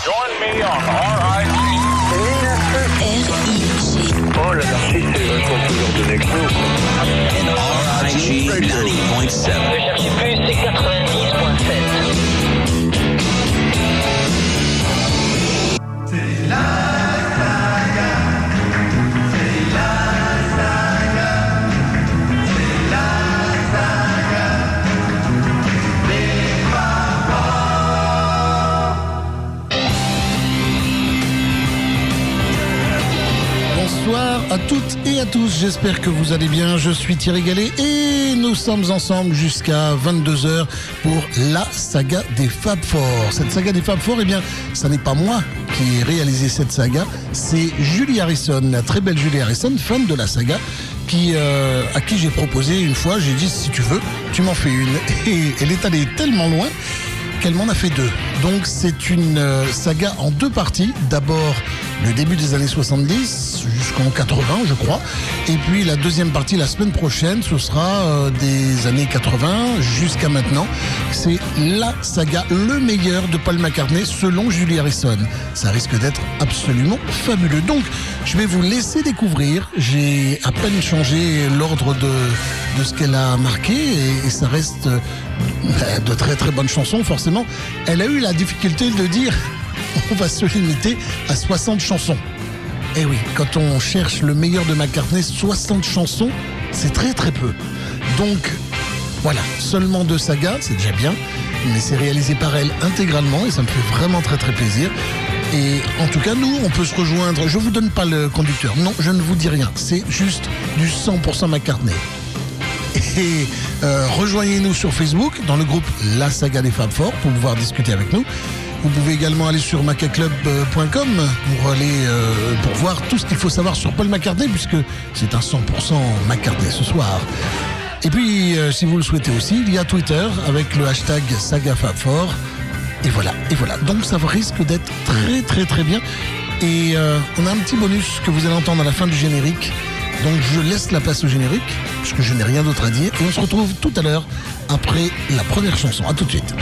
Join me on RIG. Oh, l'anarchie, c'est toujours de Nexo. RIG 90.7. Ne cherchez plus, c'est 90.7. C'est la saga. C'est la saga. C'est la saga. Les Bonsoir à toutes et à tous, j'espère que vous allez bien, je suis Thierry Gallet et nous sommes ensemble jusqu'à 22h pour la saga des Fab Four. Cette saga des Fab Four, eh bien, ça n'est pas moi qui ai réalisé cette saga, c'est Julie Harrison, la très belle Julie Harrison, fan de la saga, à qui j'ai proposé une fois, j'ai dit si tu veux, tu m'en fais une. Et elle est allée tellement loin qu'elle m'en a fait deux. Donc c'est une saga en deux parties. D'abord le début des années 70 jusqu'en 80 je crois. Et puis la deuxième partie la semaine prochaine, ce sera des années 80 jusqu'à maintenant. C'est la saga, le meilleur de Paul McCartney selon Julie Harrison. Ça risque d'être absolument fabuleux. Donc je vais vous laisser découvrir. J'ai à peine changé l'ordre de ce qu'elle a marqué et ça reste de très très bonnes chansons forcément. Elle a eu la difficulté de dire on va se limiter à 60 chansons. Et oui, quand on cherche le meilleur de McCartney, 60 chansons, c'est très très peu. Donc voilà, seulement deux sagas, c'est déjà bien, mais c'est réalisé par elle intégralement et ça me fait vraiment très très plaisir. Et en tout cas, nous, on peut se rejoindre. Je vous donne pas le conducteur, non, je ne vous dis rien, c'est juste du 100% McCartney. Et rejoignez-nous sur Facebook dans le groupe La Saga des Fab Four pour pouvoir discuter avec nous. Vous pouvez également aller sur macaclub.com pour voir tout ce qu'il faut savoir sur Paul McCartney puisque c'est un 100% McCartney ce soir. Et puis si vous le souhaitez aussi, il y a Twitter avec le hashtag SagaFabFour. Et voilà. Donc ça risque d'être très très très bien. Et on a un petit bonus que vous allez entendre à la fin du générique. Donc je laisse la place au générique, puisque je n'ai rien d'autre à dire. Et on se retrouve tout à l'heure, après la première chanson. À tout de suite.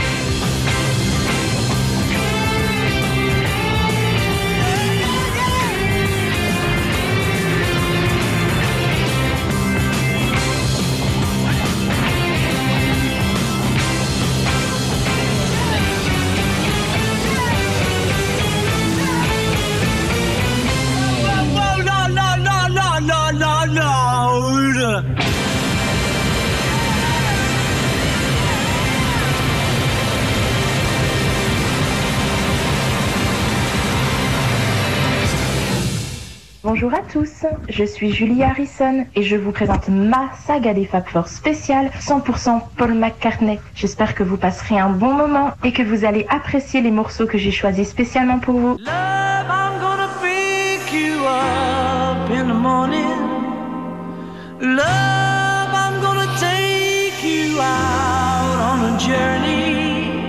Bonjour à tous, je suis Julie Harrison et je vous présente ma saga des Fab Four spéciale 100% Paul McCartney. J'espère que vous passerez un bon moment et que vous allez apprécier les morceaux que j'ai choisis spécialement pour vous. Love, I'm gonna pick you up in the morning. Love, I'm gonna take you out on a journey.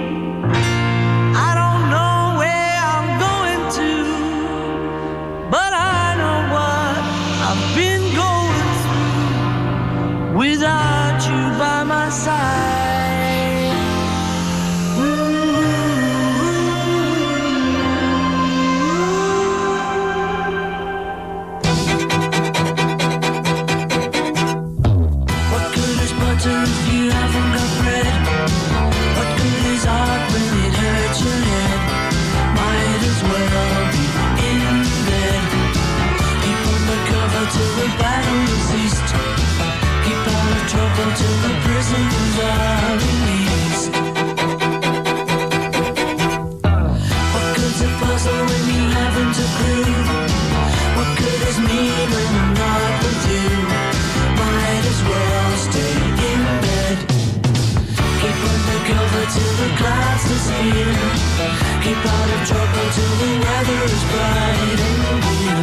I don't know where I'm going to, but I know what I've been going through without you by my side. What good is butter if you haven't got bread? What good is art when it hurts your head? Might as well be in bed. Keep on the cover till the battle is ceased. Keep out of trouble till the prisoners are released. What good's a puzzle when you haven't a clue? What good is me when I'm not with you? Might as well stay in bed. Keep under cover till the clouds disappear. Keep out of trouble till the weather is bright and clear.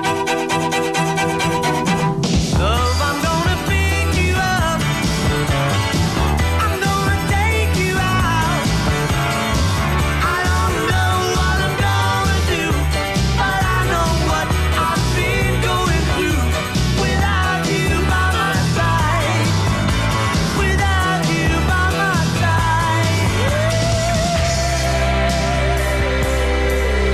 Love, I'm gonna pick you up. I'm gonna take you out. I don't know what I'm gonna do, but I know what I've been going through without you by my side. Without you by my side.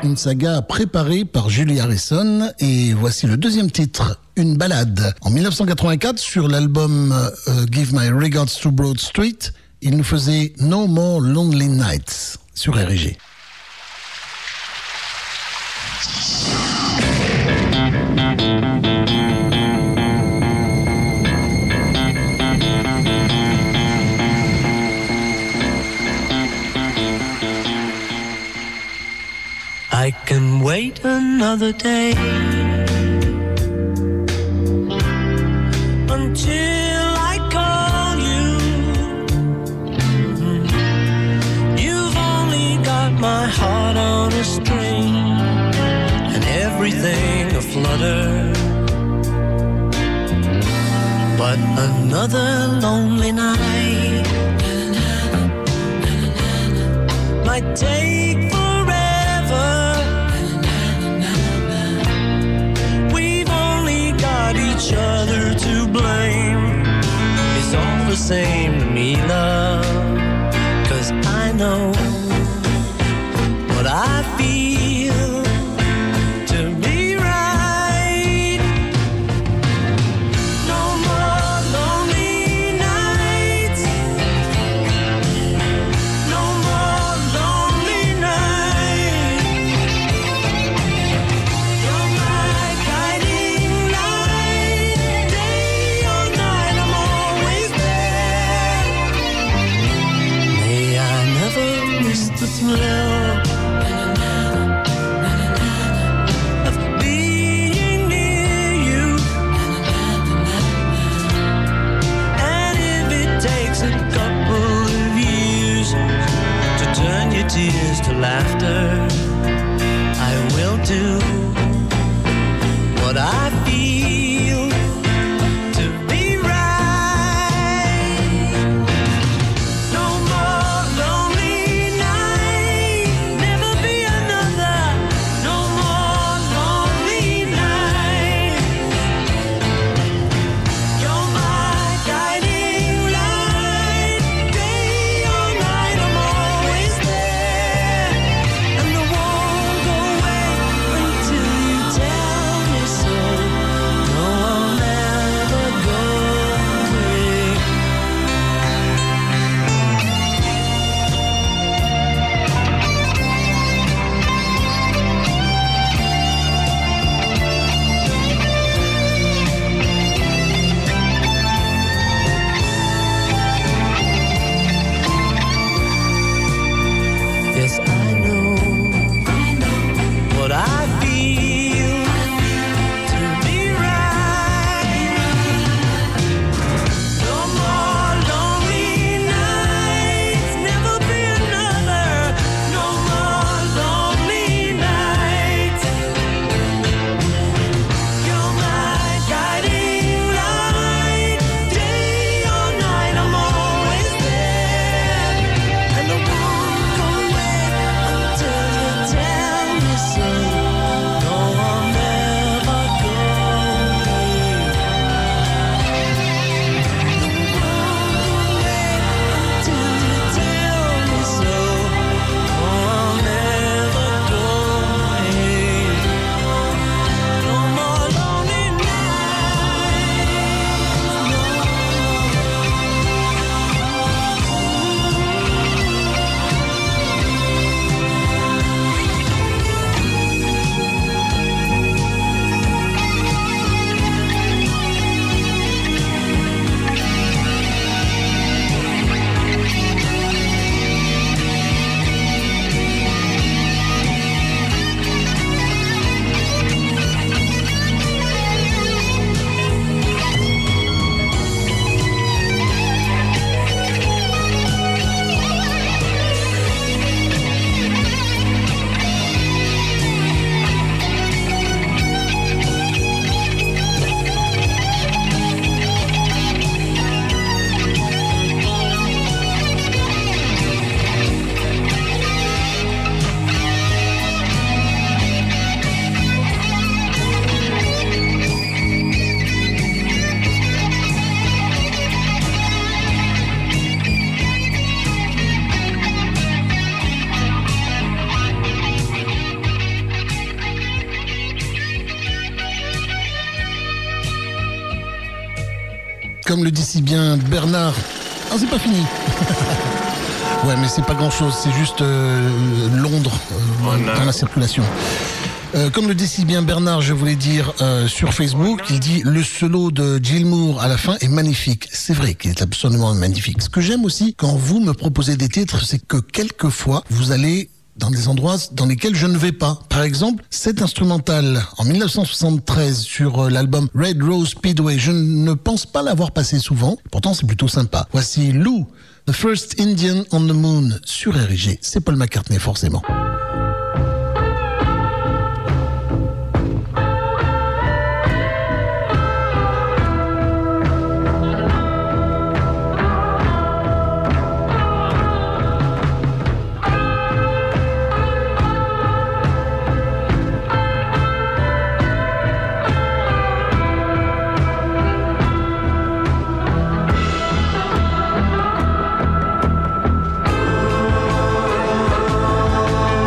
une saga préparée par Julie Harrison. Et voici le deuxième titre, une ballade. En 1984, sur l'album Give My Regards to Broad Street, il nous faisait No More Lonely Nights sur R&G. I can wait another day until I call you. You've only got my heart on a string and everything aflutter. But another lonely night might take each other to blame. It's all the same to me, love, 'cause I know what I feel to be right. No more lonely nights, no more lonely nights. You're my guiding light, day or night, I'm always there. May I never miss the thrill of being near you. And if it takes a couple of years to turn your tears to laughter, I will do what I feel to be right. No more lonely night, never be another. No more lonely night. You're my guiding light, day or night, I'm always there. And I won't go away until you tell me so. Comme le dit si bien Bernard. Ah, c'est pas fini. Ouais, mais c'est pas grand-chose, c'est juste Londres dans la circulation. Comme le dit si bien Bernard, je voulais dire sur Facebook, il dit le solo de Jill Moore à la fin est magnifique. C'est vrai qu'il est absolument magnifique. Ce que j'aime aussi quand vous me proposez des titres, c'est que quelquefois vous allez dans des endroits dans lesquels je ne vais pas. Par exemple, cet instrumental en 1973 sur l'album Red Rose Speedway, je ne pense pas l'avoir passé souvent, pourtant c'est plutôt sympa. Voici Lou, The First Indian on the Moon sur RG. C'est Paul McCartney forcément. Oh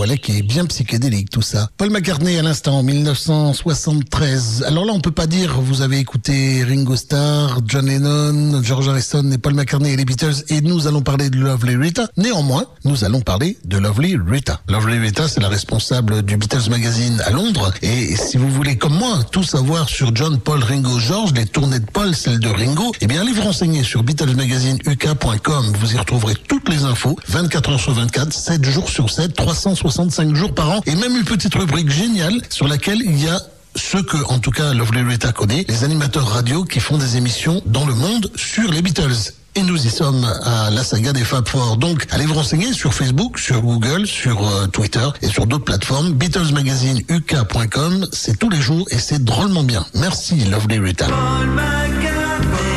voilà qui est bien psychédélique tout ça. Paul McCartney à l'instant, en 1973. Alors là, on peut pas dire vous avez écouté Ringo Starr, John Lennon, George Harrison et Paul McCartney et les Beatles et nous allons parler de Lovely Rita. Néanmoins, nous allons parler de Lovely Rita. Lovely Rita, c'est la responsable du Beatles Magazine à Londres et si vous voulez comme moi tout savoir sur John, Paul, Ringo, George, les tournées de Paul, celles de Ringo, eh bien allez vous renseigner sur BeatlesMagazineUK.com. Vous y retrouverez toutes les infos, 24 heures sur 24, 7 jours sur 7, 365 jours par an et même une petite rubrique géniale sur laquelle il y a ce que, en tout cas, Lovely Rita connaît, les animateurs radio qui font des émissions dans le monde sur les Beatles. Et nous y sommes à la saga des Fab Four. Donc, allez vous renseigner sur Facebook, sur Google, sur Twitter et sur d'autres plateformes. BeatlesMagazineUK.com, c'est tous les jours et c'est drôlement bien. Merci, Lovely Rita. Paul McCartney,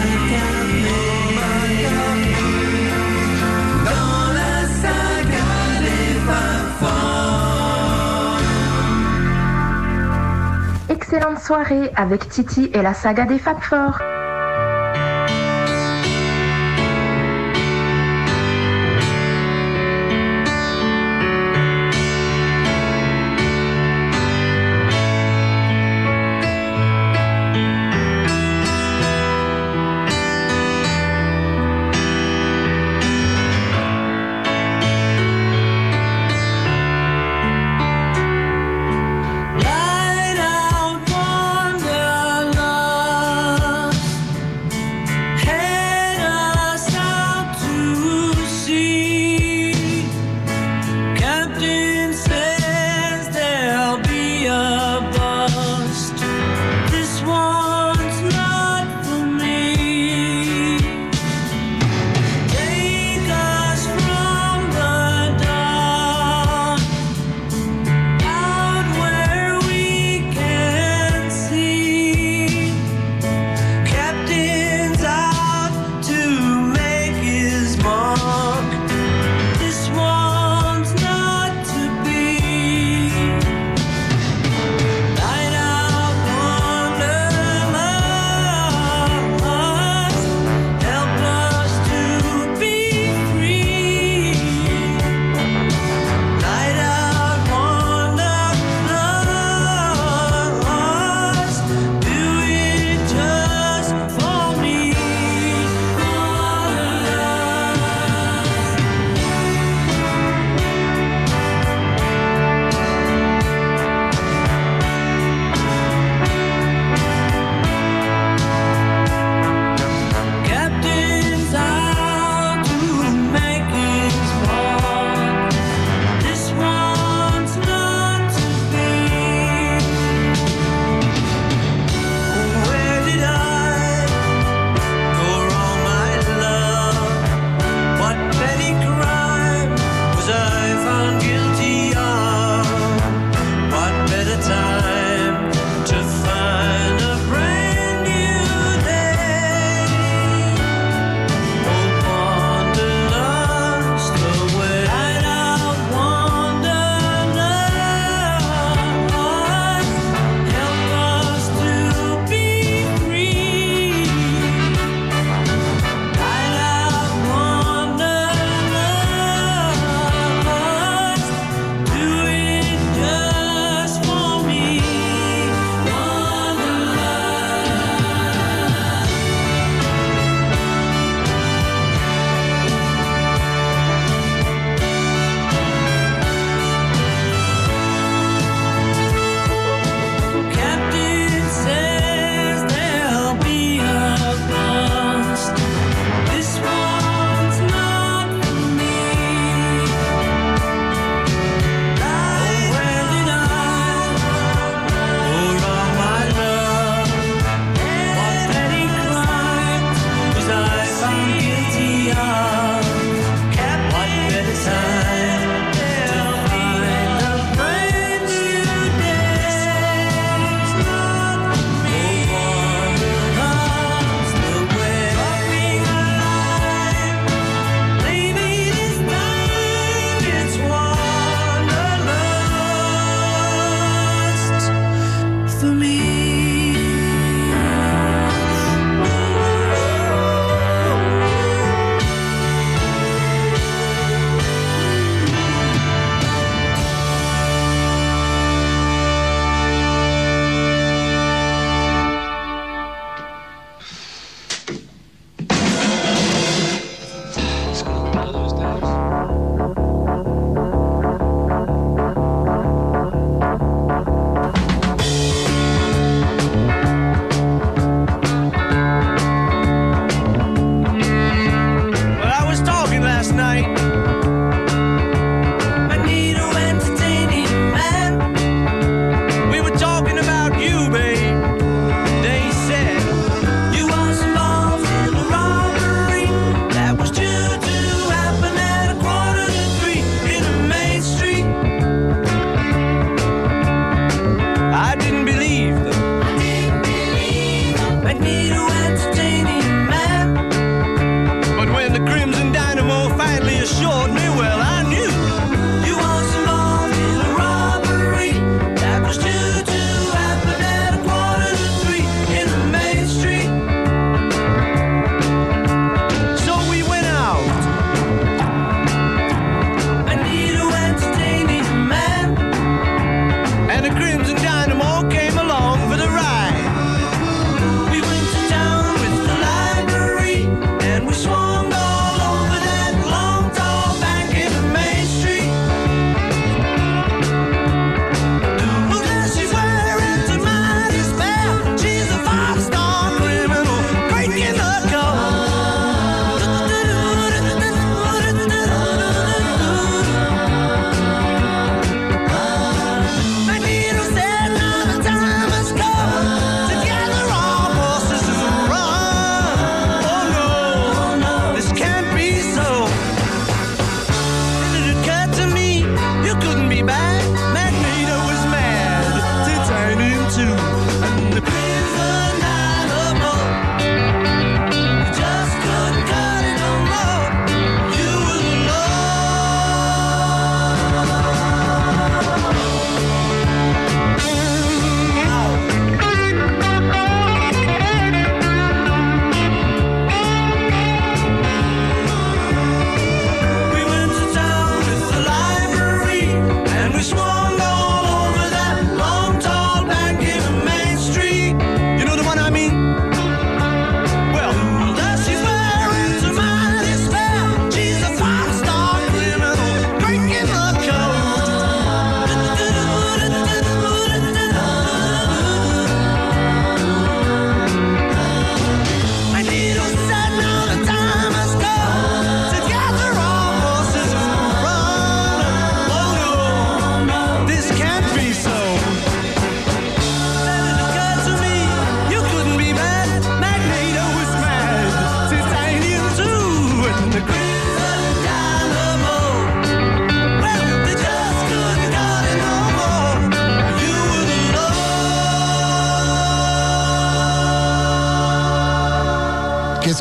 dans la saga des Fab Four. Excellente soirée avec Titi et la saga des Fab Four. Light out wonderlust.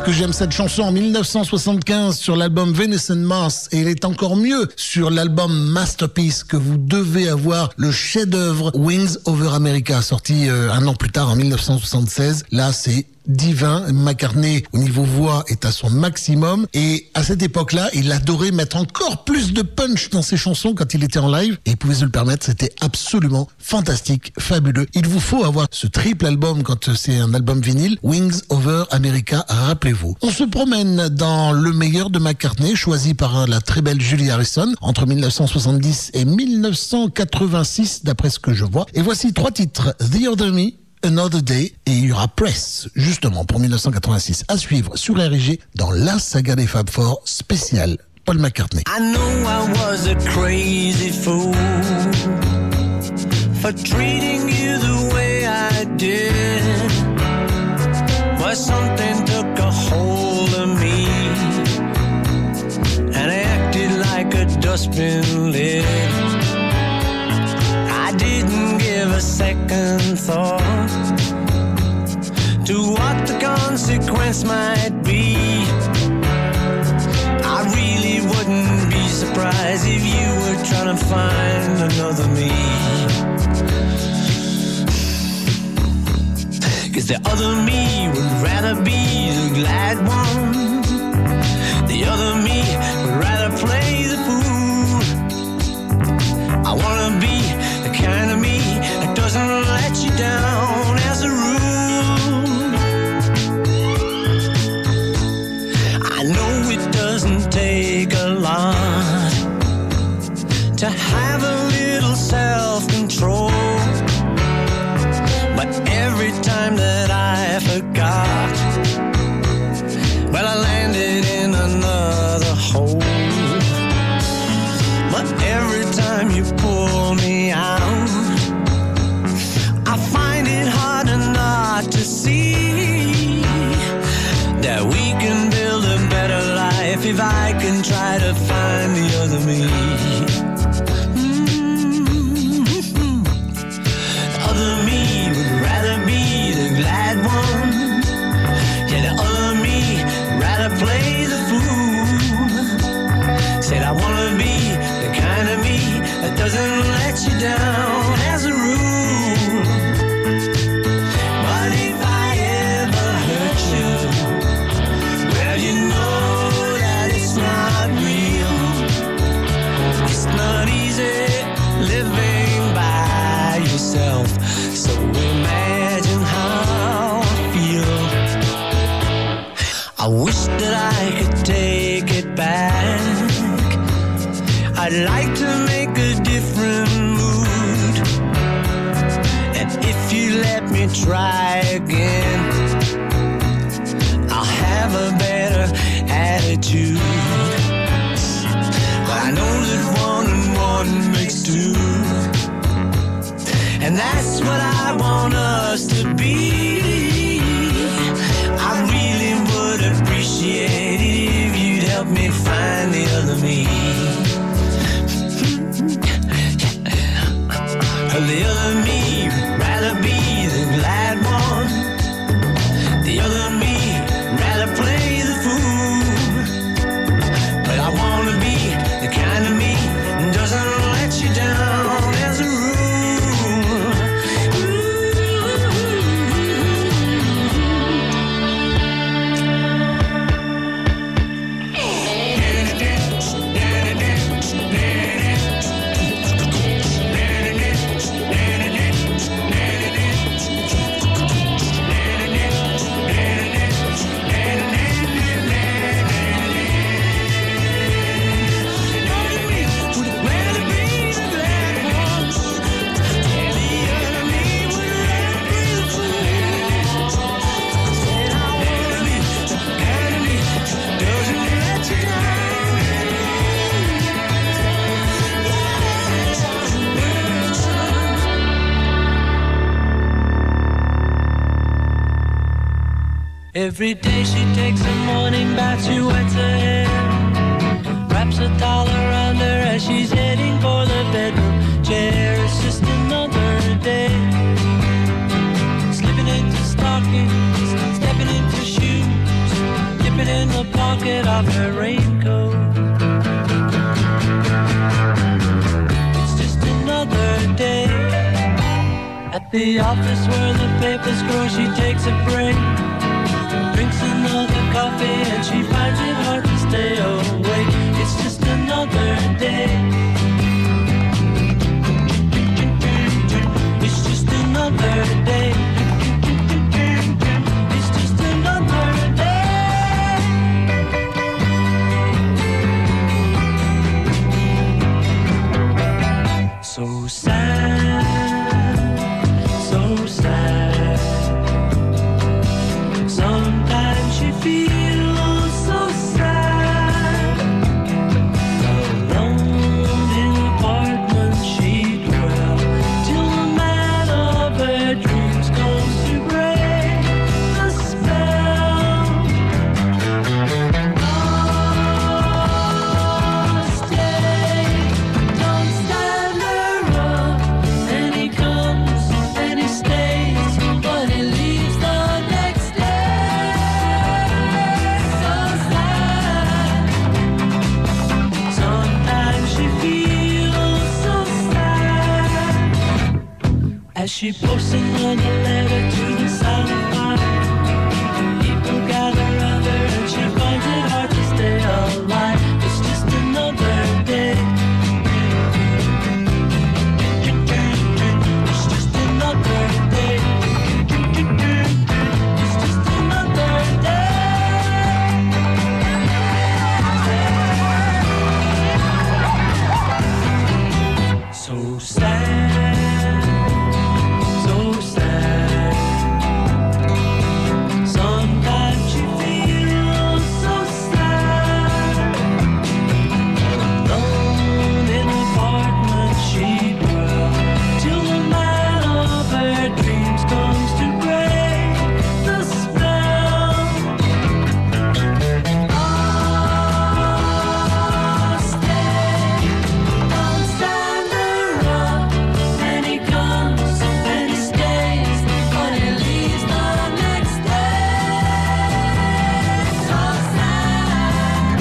que j'aime cette chanson en 1975 sur l'album Venus and Mars et elle est encore mieux sur l'album Masterpiece que vous devez avoir, le chef-d'œuvre Wings Over America, sorti un an plus tard en 1976. Là, c'est divin. McCartney, au niveau voix, est à son maximum. Et à cette époque-là, il adorait mettre encore plus de punch dans ses chansons quand il était en live. Et il pouvait se le permettre. C'était absolument fantastique, fabuleux. Il vous faut avoir ce triple album quand c'est un album vinyle. Wings Over America, rappelez-vous. On se promène dans le meilleur de McCartney, choisi par la très belle Julie Harrison, entre 1970 et 1986, d'après ce que je vois. Et voici 3 titres. The Other Me, Another Day, et il y aura Press, justement, pour 1986, à suivre sur RG dans la saga des Fab Four spéciale Paul McCartney. I know I was a crazy fool for treating you the way I did, but something took a hold of me and acted like a dustbin lid. I didn't give a second thought to what the consequence might be. I really wouldn't be surprised if you were trying to find another me. 'Cause the other me would rather be the glad one. The other me would rather play the fool. I wanna be the kind of me that doesn't let you down as a rule. I know it doesn't take a lot to have a little self-control, but every time that I forgot, well, I landed in another hole. But every time you pull me out, I find it harder not to see that we can build a better life if I can try to find the other me. The other me would rather be the glad one. Yeah, the other me would rather play the fool. Said I wanna be the kind of me that doesn't let you down as a rule. But if I ever hurt you, well, you know that it's not real. It's not easy living by yourself, so imagine how I feel. I wish that I could take it back. I'd like to make a different mood, and if you let me try again, I'll have a better attitude. But I know that 1 and 1 makes 2, and that's what I want us to be. I really would appreciate it if you'd help me find the other me. The other me would rather be the glad one. The other me would rather play the fool. But I wanna be the kind of me that doesn't let you down as a rule. Every day she takes a morning bath, she wets her hair, wraps a towel around her as she's heading for the bedroom chair. It's just another day, slipping into stockings, stepping into shoes, the pocket of her raincoat. It's just another day at the office where the papers grow. She takes a break, drinks another coffee, and she finds it hard to stay awake. It's just another day. It's just another day. It's just another day. So sad, so sad. Sometimes she feels so sad. Alone in an apartment she dwells till the man of her dreams comes to break the spell. Oh, stay, don't stand around. And he comes and he stays, but he leaves the next day. So sad. Sometimes she feels so sad as she posts another letter to the silent fire. People gather around her and she finds it hard to stay alive. It's just another day. It's just another day. It's just another day. So sad, so sad. Sometimes she feels so sad. Alone in an apartment she dwells till the man of her dreams comes to break the spell. Oh, stay, don't stand around. And he comes and he stays, but he leaves the next day. So sad.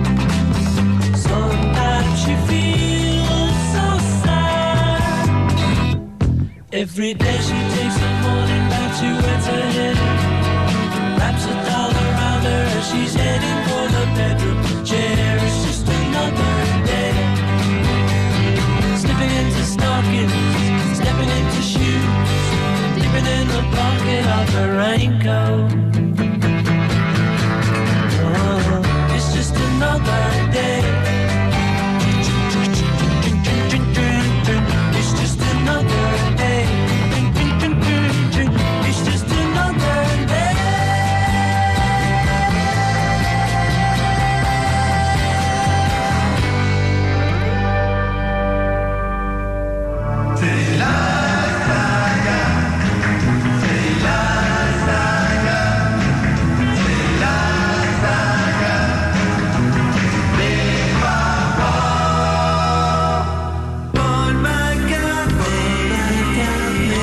Sometimes she feels so sad. Every day she takes a morning bath, she wets her head, wraps a towel around her as she's heading for the bedroom chair. It's just another day. Slipping into stockings, stepping into shoes, dipping in the pocket of her raincoat. Oh, it's just another day. It's just another day. It's just another day. C'est la saga, c'est la saga, c'est la saga des papas. Paul McCartney,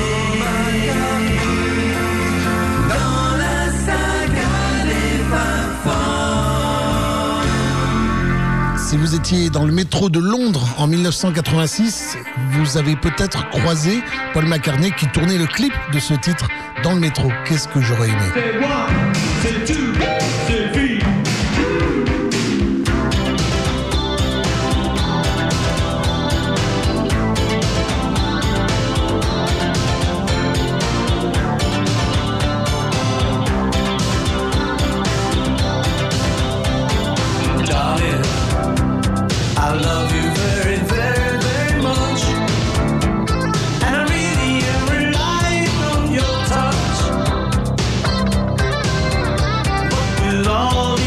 dans la saga des papas. Si vous étiez dans le métro de Londres en 1986, vous avez peut-être croisé Paul McCartney qui tournait le clip de ce titre dans le métro. Qu'est-ce que j'aurais aimé. C'est one, c'est two, c'est three. Darling, I love you very, very, very much. And I really am relying on your touch. But with all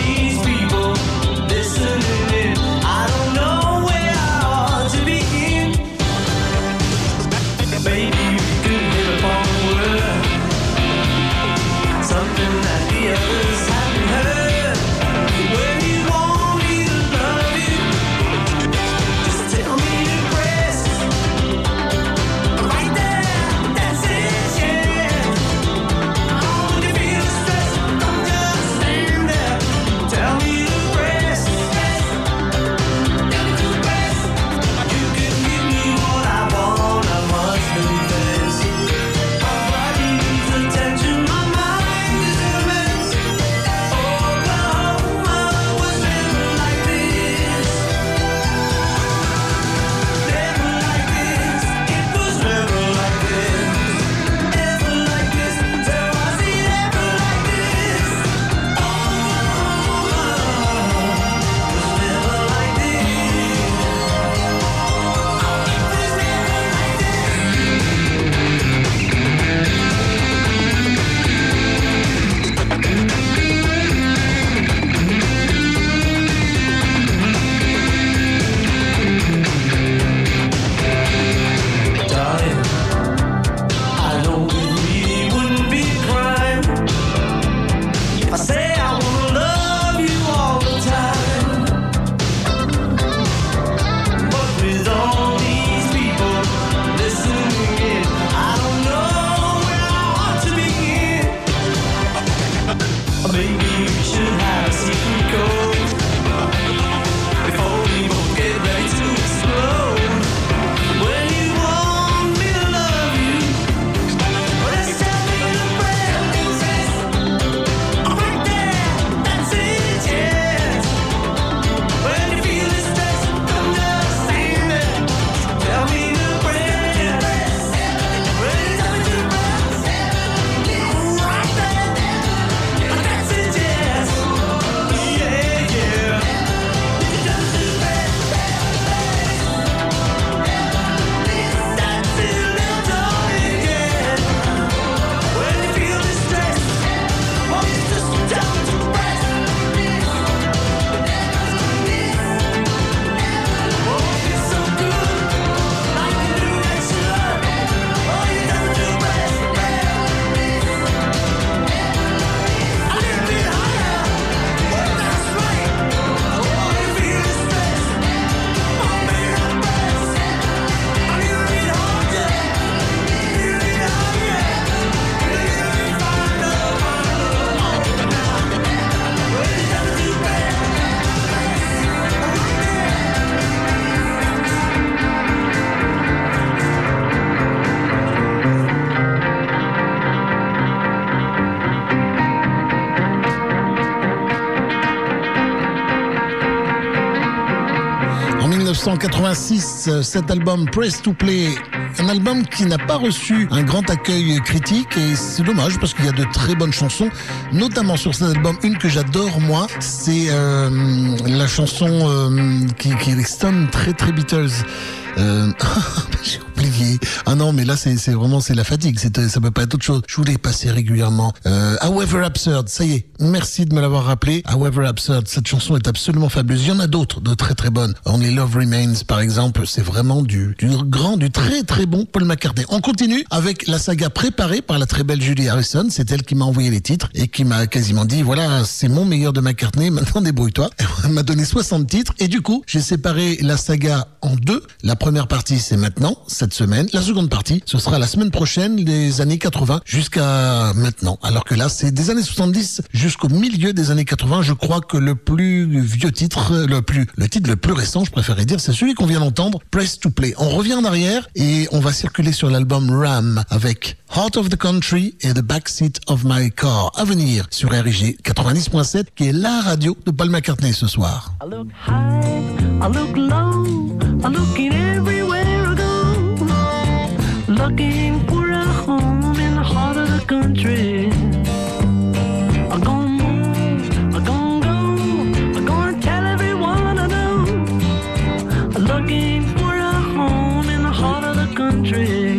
1986, cet album Press to Play, un album qui n'a pas reçu un grand accueil critique et c'est dommage parce qu'il y a de très bonnes chansons, notamment sur cet album. Une que j'adore moi, c'est la chanson qui est les Stones, très très Beatles. J'ai oublié. Ah non, mais là c'est vraiment la fatigue. Ça peut pas être autre chose. Je voulais passer régulièrement. However Absurd, ça y est. Merci de me l'avoir rappelé. However Absurd, cette chanson est absolument fabuleuse. Il y en a d'autres, de très très bonnes. Only Love Remains, par exemple, c'est vraiment du très très bon Paul McCartney. On continue avec la saga préparée par la très belle Julie Harrison. C'est elle qui m'a envoyé les titres et qui m'a quasiment dit voilà, c'est mon meilleur de McCartney. Maintenant débrouille-toi. Elle m'a donné 60 titres et du coup j'ai séparé la saga en deux. La première partie c'est maintenant, cette semaine. La seconde partie, ce sera la semaine prochaine, des années 80 jusqu'à maintenant. Alors que là, c'est des années 70 jusqu'au milieu des années 80. Je crois que le plus vieux titre, le titre le plus récent, je préférerais dire, c'est celui qu'on vient d'entendre, Press to Play. On revient en arrière et on va circuler sur l'album Ram avec Heart of the Country et The Backseat of My Car. À venir sur RIG 90.7 qui est la radio de Paul McCartney ce soir. I look high, I look low, I'm looking everywhere I go, looking for a home in the heart of the country. I'm gonna move, I'm gonna go, I'm gonna tell everyone I know, I'm looking for a home in the heart of the country.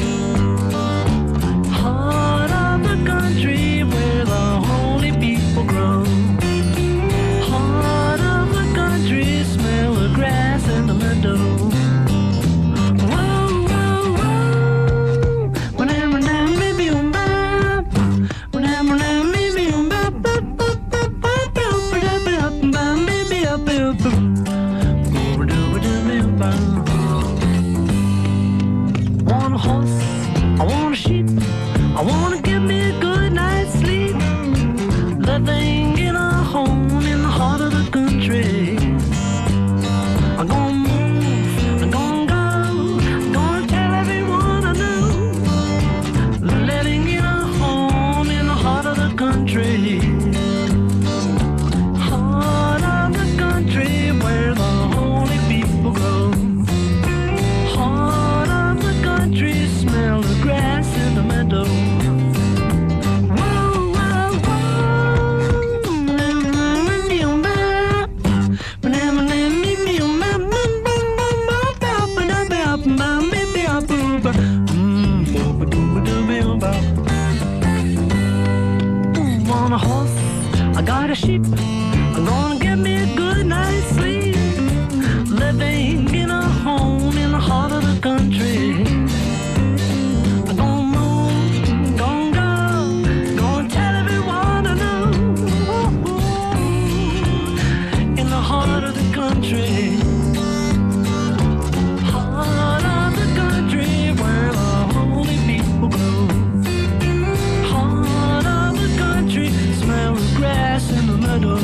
Heart of the country where the holy people grow. Heart of the country, smell the grass in the meadow. Whoa, whoa, whoa. Whenever now, maybe I'm back. Whenever now, maybe I'm back. Maybe I'll be up. Want a horse, I want a sheep, I want to give me a good night's sleep. Living in a home in the heart of the country. I'm gonna move, I'm gonna go, I'm gonna tell everyone I know. Living in a home in the heart of the country. Heart of the country where the holy people grow. Heart of the country, smell the grass in the meadow. Whoa, whoa, whoa. Want a horse, I got a sheep, I'm gonna get me a good night's sleep. Living in a home in the heart of the country. I'm gonna move, gonna go, gonna tell everyone I know. In the heart of the country. Heart of the country where the holy people grow. Heart of the country, smell the grass in the meadow.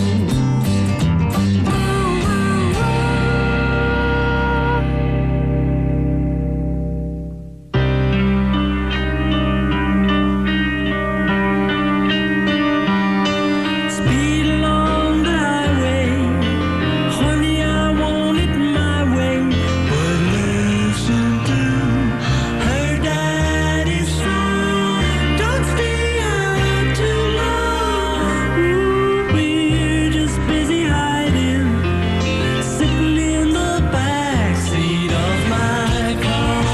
Speed along the highway, honey, I want it my way. But listen to her daddy's song. Don't stay out too long. Ooh, we're just busy hiding, sitting in the backseat of my car.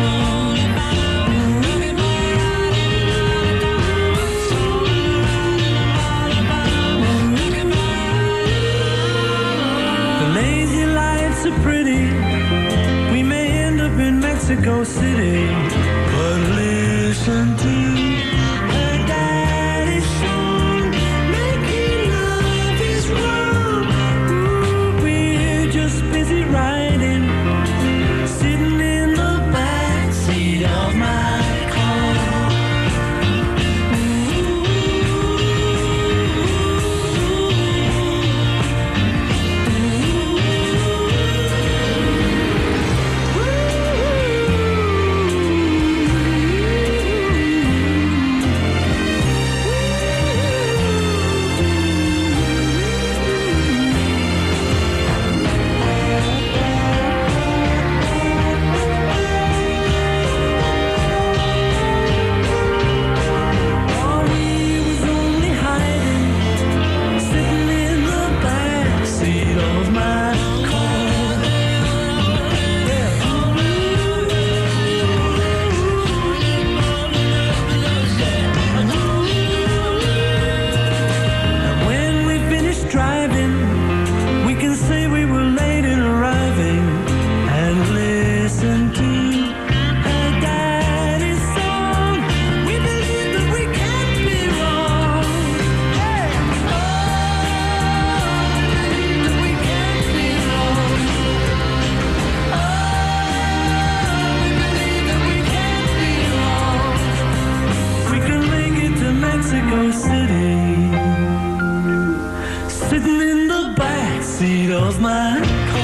The lazy lights are pretty. We may end up in Mexico City. But listen to her daddy's song. Making love is wrong. Ooh, we're just busy riding, sitting in the backseat of my car. Ooh. the backseat of my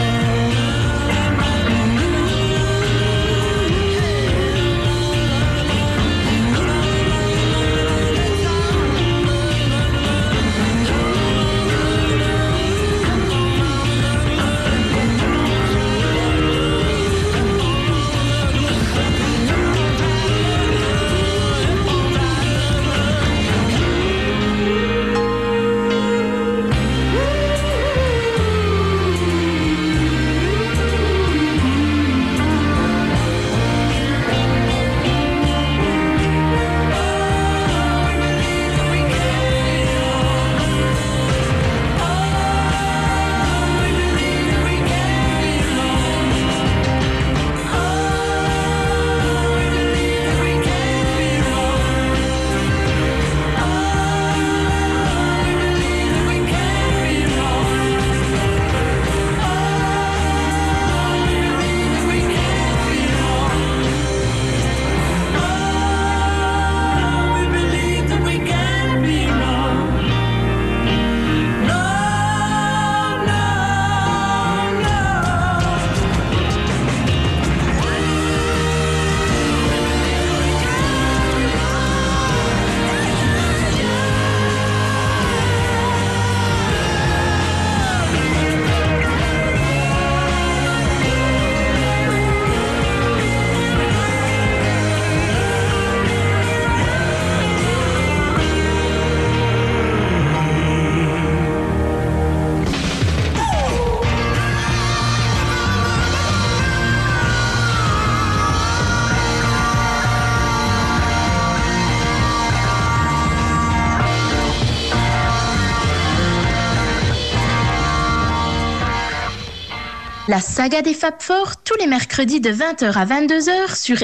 La saga des Fab Four, tous les mercredis de 20h à 22h sur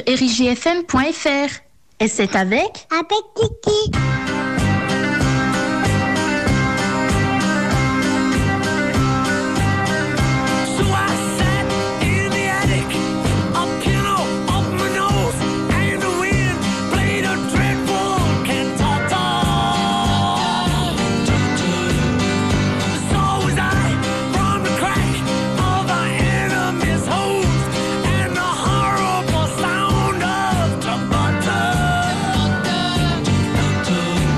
RJFM.fr. Et c'est avec Kiki. So I sat in the attic, a pillow up my nose, and the wind played a dreadful cantata. So was I from the crack of our enemy's hose and the horrible sound of the butter.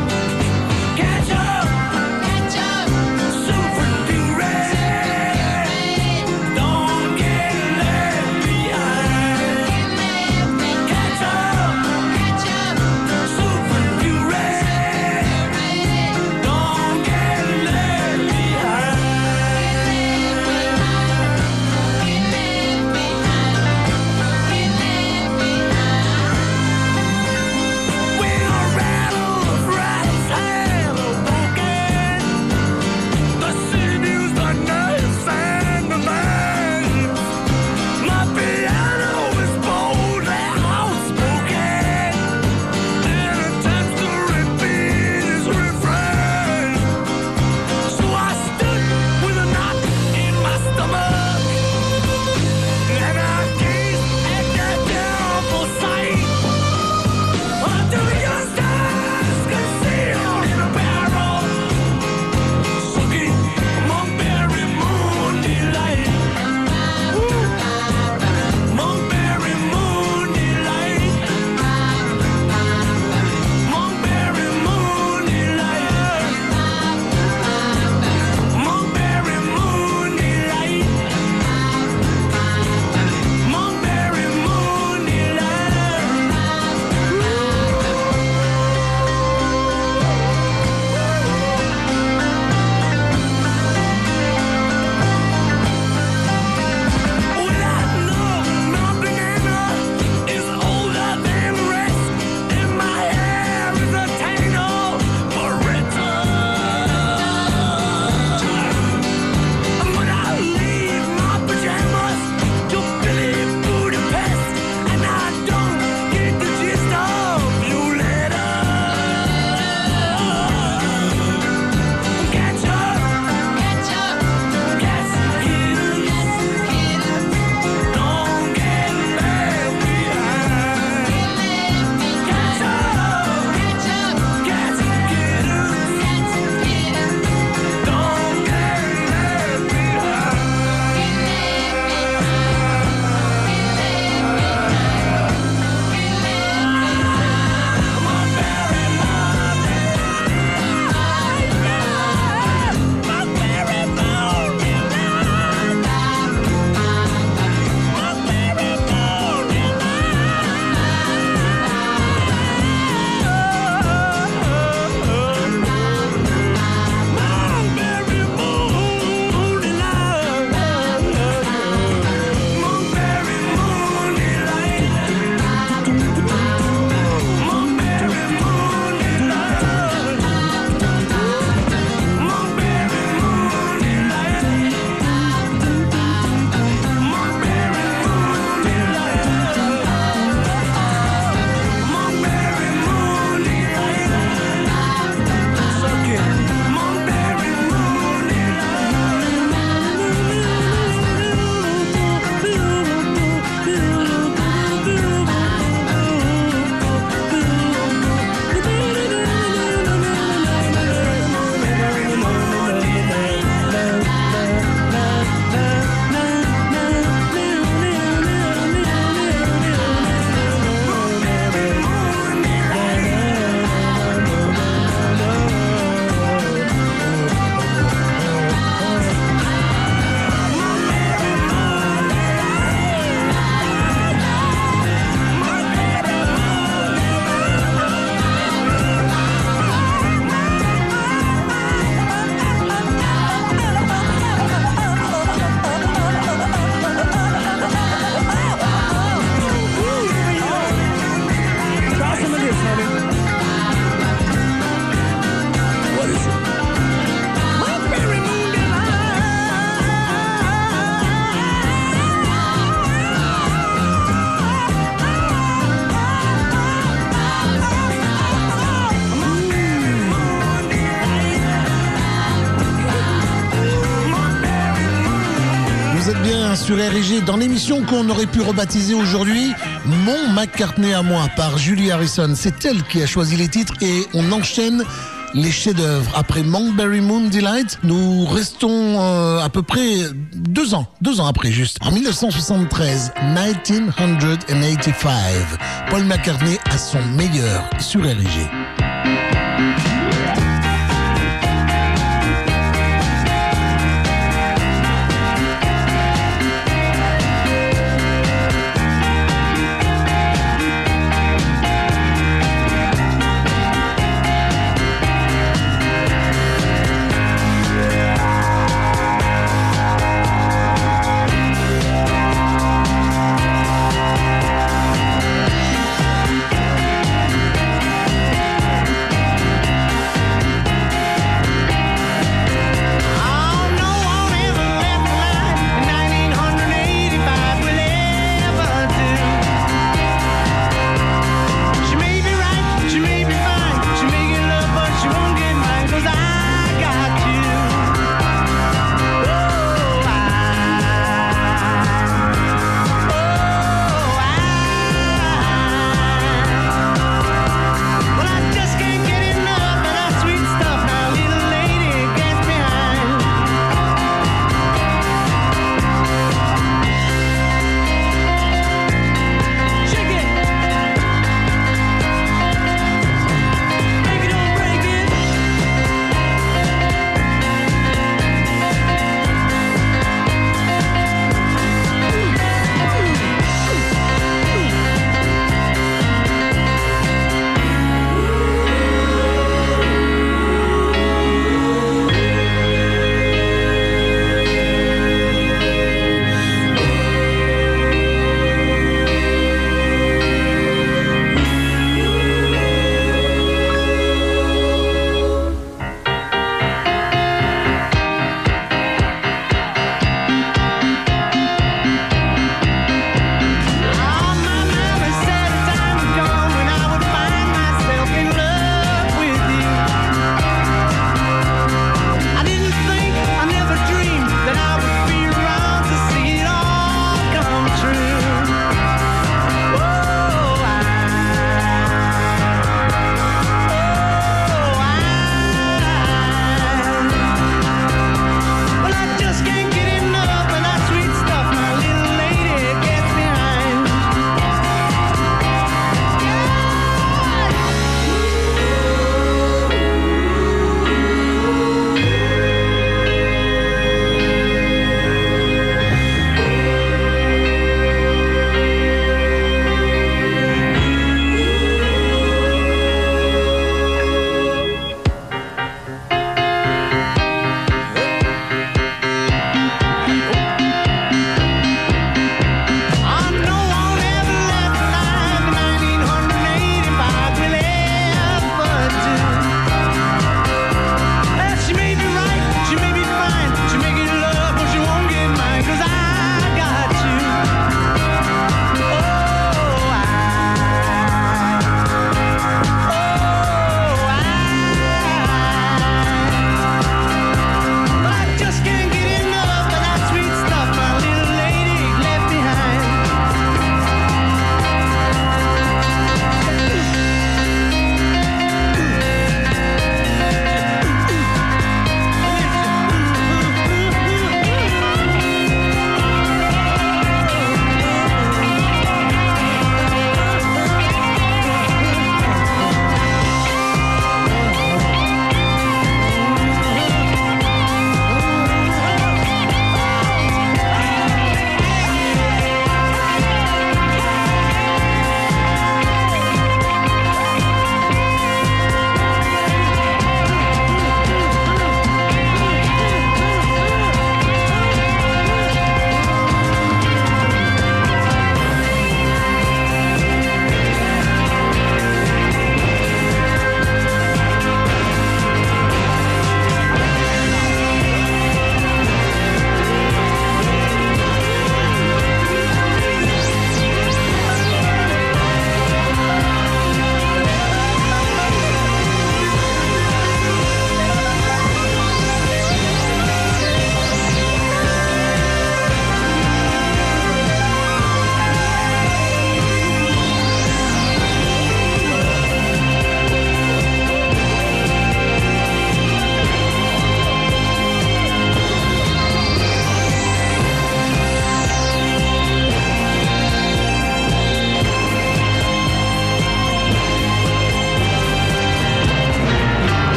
vous êtes bien sur RG dans l'émission qu'on aurait pu rebaptiser aujourd'hui Mon McCartney à moi par Julie Harrison. C'est elle qui a choisi les titres et on enchaîne les chefs-d'œuvre. Après Monkberry Moon Delight, nous restons à peu près 2 ans après juste. En 1973, 1985, Paul McCartney à son meilleur sur RG.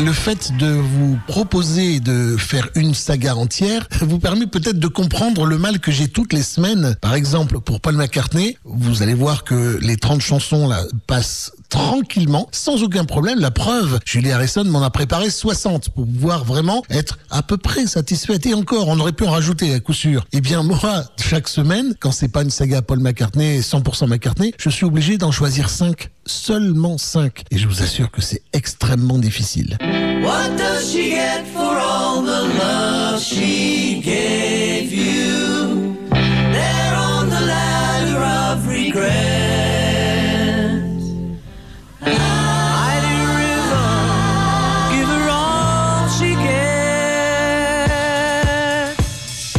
le fait de vous proposer de faire une saga entière vous permet peut-être de comprendre le mal que j'ai toutes les semaines. Par exemple, pour Paul McCartney, vous allez voir que les 30 chansons là passent tranquillement, sans aucun problème. La preuve, Julie Harrison m'en a préparé 60 pour pouvoir vraiment être à peu près satisfaite. Et encore, on aurait pu en rajouter à coup sûr. Eh bien, moi, chaque semaine, quand c'est pas une saga Paul McCartney, 100% McCartney, je suis obligé d'en choisir 5. Seulement 5. Et je vous assure que c'est extrêmement difficile. What does she get for all the love she gave you? There on the ladder of regret. Mighty river, give her all she gets.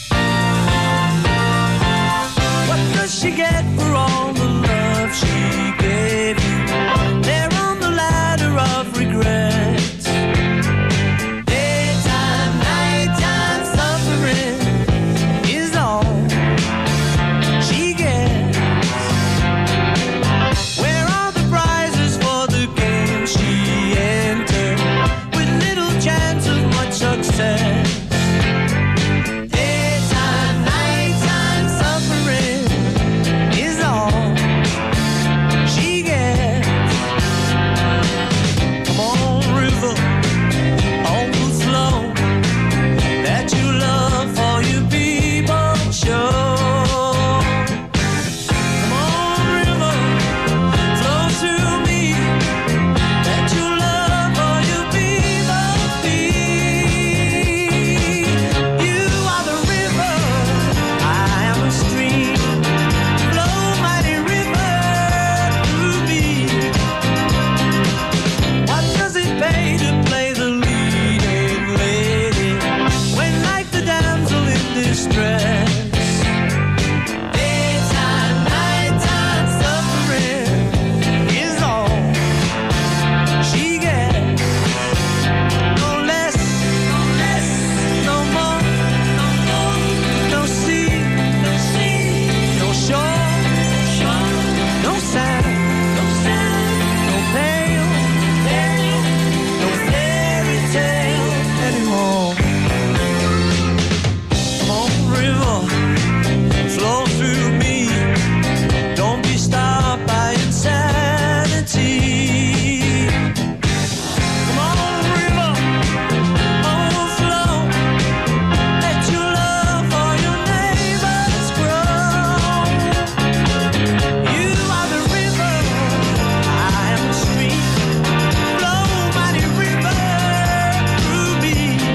What does she get for all the love she gave you? There on the ladder of regret. Daytime, nighttime suffering is all she gets. Where are the prizes for the game she entered with little chance of much success? Daytime, nighttime suffering is all she gets. Come on, river, on the flow, that you love for your people show. Come on, river, flow through me, that you love for your people feel. You are the river, I am a stream. Flow, mighty river, through me. What does it pay to play the leading lady when, like the damsel in distress? Daytime, nighttime suffering is all she gets. No less, no more, no sea, no shore, no sound, no pale, no fairy tale anymore. Come on, river, flow through me. Don't be stopped by insanity. Come on, river, overflow. Let your love for your neighbors grow. You are the river, I am the stream. Flow, mighty river, through me.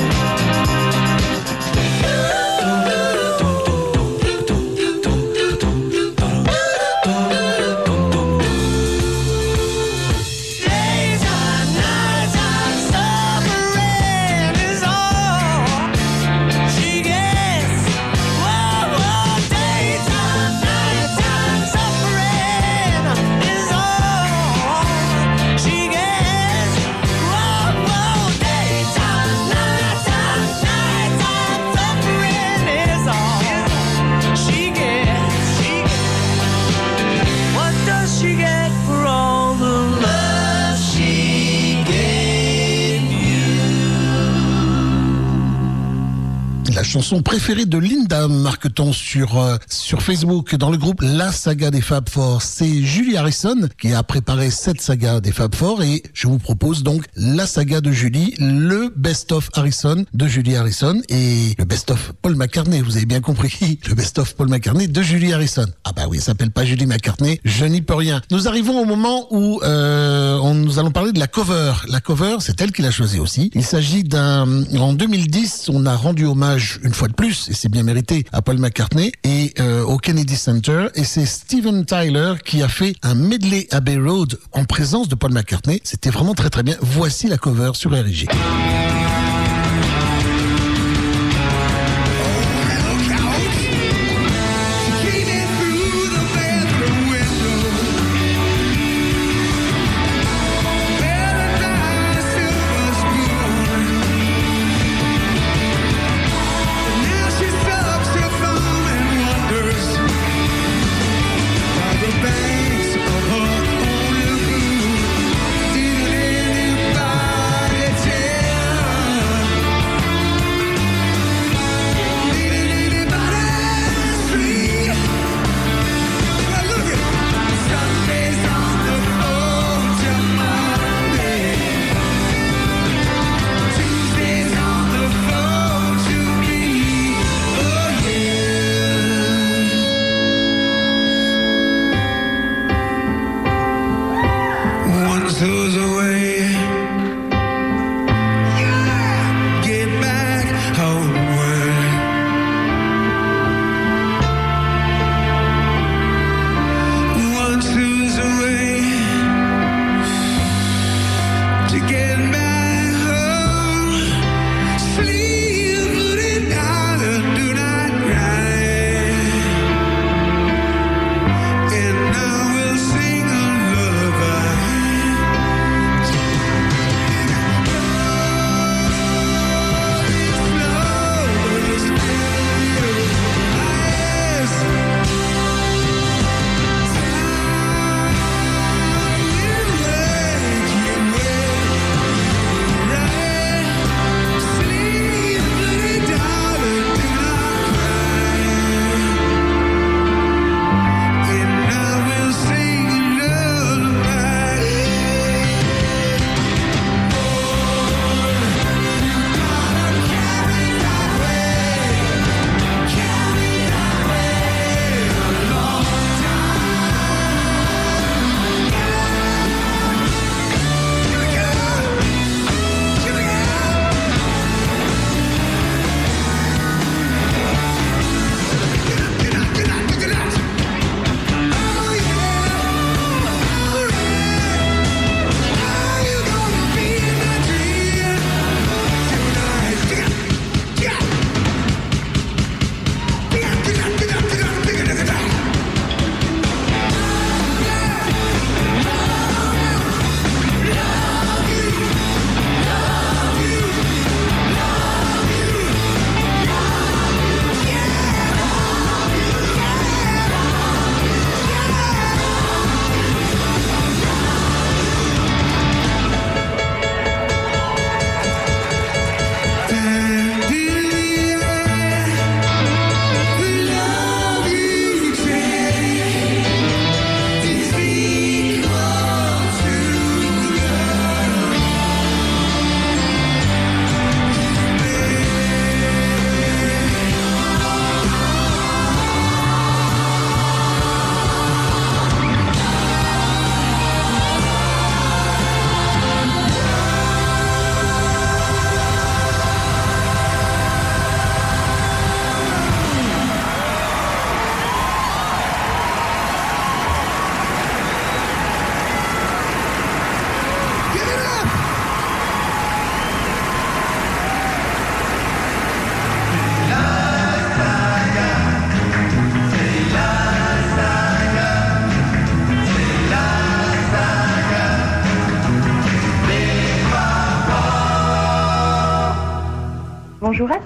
Daytime, nighttime suffering is all she gets. Whoa, whoa, daytime, nighttime suffering is all she gets. Whoa, whoa, daytime, nighttime suffering is all she gets. What does she get for all the love she gave you? La chanson préférée de Linda, marque-t-on sur Facebook, dans le groupe La Saga des Fab Four. C'est Julie Harrison qui a préparé cette saga des Fab Four et je vous propose donc la saga de Julie, le best-of Harrison de Julie Harrison et le best-of Paul McCartney, vous avez bien compris, le best-of Paul McCartney de Julie Harrison. Ah bah oui, ça s'appelle pas Julie McCartney, je n'y peux rien. Nous arrivons au moment où nous allons parler de la cover. La cover, c'est elle qui l'a choisie aussi. Il s'agit en 2010, on a rendu hommage une fois de plus, et c'est bien mérité, à Paul McCartney et au Kennedy Center, et c'est Steven Tyler qui a fait un medley Abbey Road en présence de Paul McCartney. C'était vraiment très très bien. Voici la cover sur RJ. Banks of her own lagoon. Didn't anybody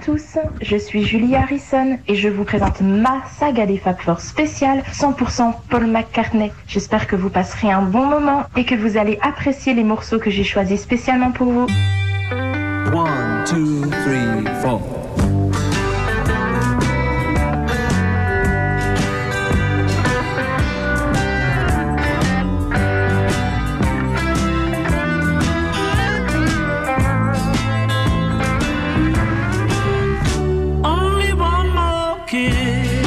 tous, je suis Julie Harrison et je vous présente ma saga des Fab Four spéciale 100% Paul McCartney. J'espère que vous passerez un bon moment et que vous allez apprécier les morceaux que j'ai choisis spécialement pour vous. 1, 2, 3, 4. Only one more kiss.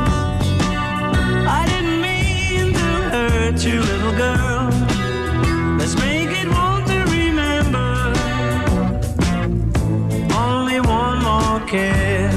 I didn't mean to hurt you, little girl. Let's make it one to remember. Only one more kiss.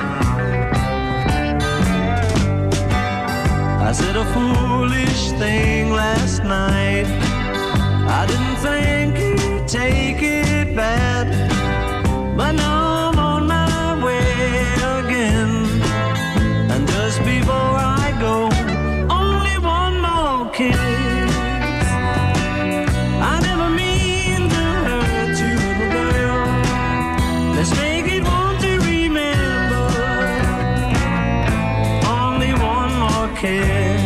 I said a foolish thing last night. I didn't think you'd take it bad, but now I'm on my way again. And just before I go, only one more kiss. I never mean to hurt you, little girl. Let's make it one to remember. Only one more kiss.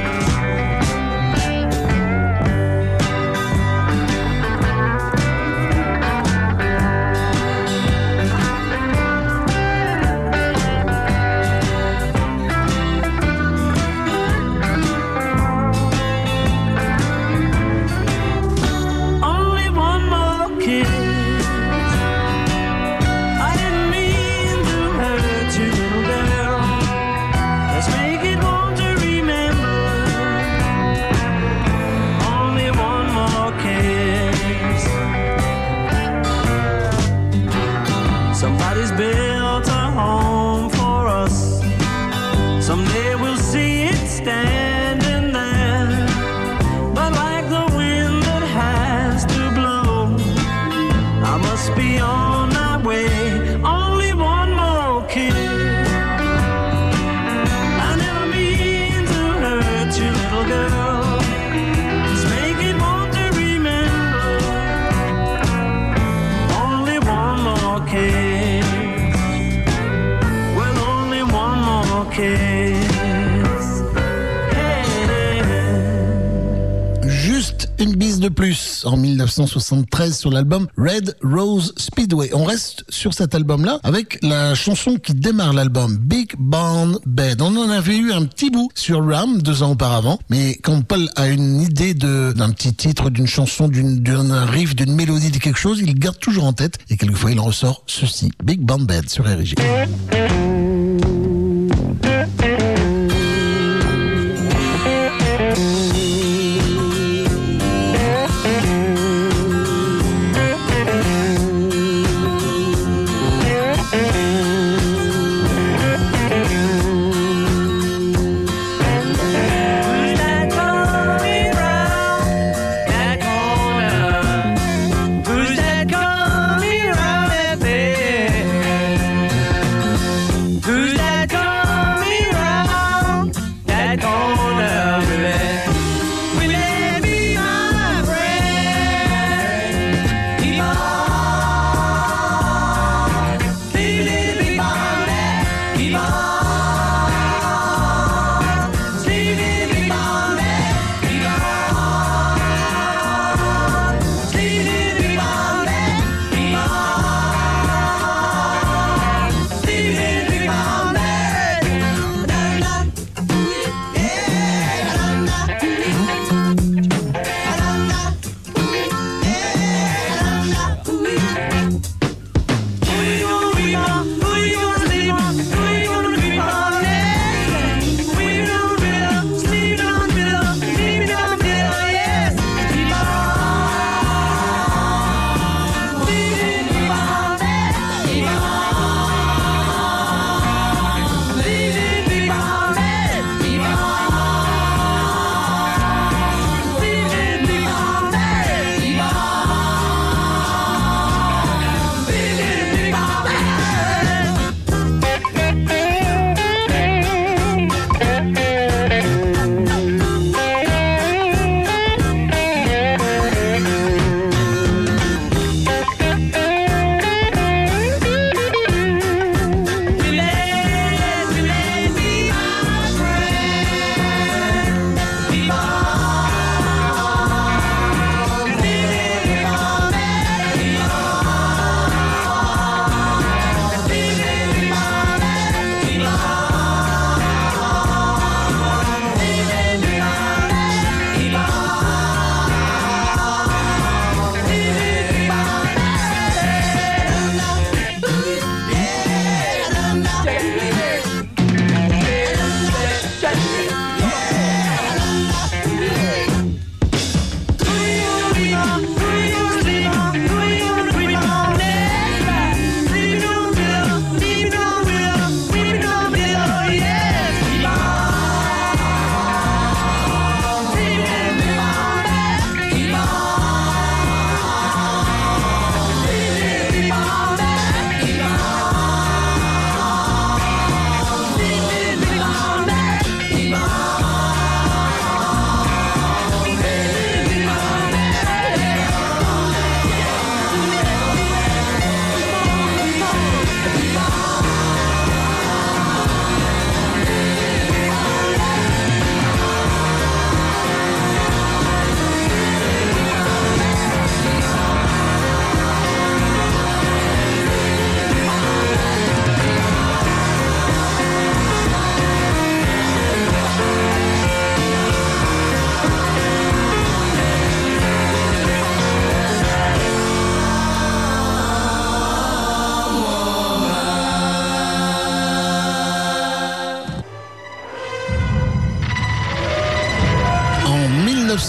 Only one more kiss. I didn't mean to hurt you, little girl. Let's make it one to remember. Only one more kiss. Somebody's built a home for us. Someday we'll see it standing there. But like the wind that has to blow, I must be on my way. Only one more kiss. I never mean to hurt you, little girl. Let's make it one to remember. Only one more kiss. Well, only one more kiss. Hey. Juste une bise de plus en 1973 sur l'album Red Rose Speedway. On reste sur cet album-là avec la chanson qui démarre l'album, Big Band Bed. On en avait eu un petit bout sur Ram 2 ans auparavant, mais quand Paul a une idée d'un petit titre, d'une chanson, d'un riff, d'une mélodie, de quelque chose, il le garde toujours en tête et quelquefois il en ressort ceci, Big Band Bed sur RJ. Who's that coming round that corner? Who's that coming round that bend?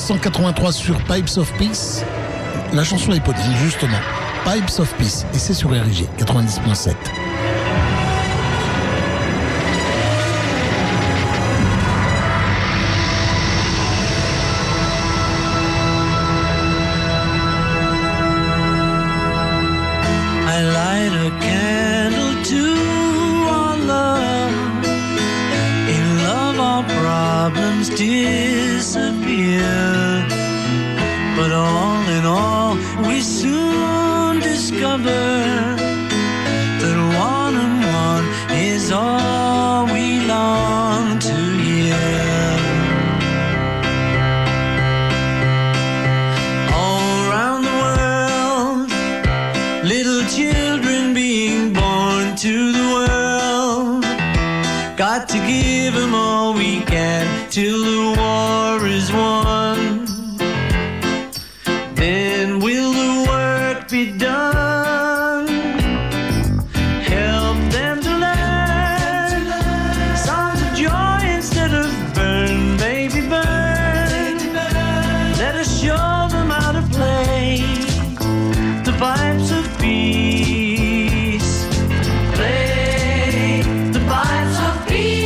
1983 sur Pipes of Peace. La chanson éponyme, justement. Pipes of Peace. Et c'est sur RJ 90.7. I light a candle to our love. In love, our problems disappear. But all in all, we soon discover that one and one is all we long to hear. All around the world, little children being born to the world. Got to give them all we can till the war is won. Then will the work be done? Help them to learn songs of joy instead of burn, baby, burn. Let us show them how to play the pipes of peace. Play the pipes of peace.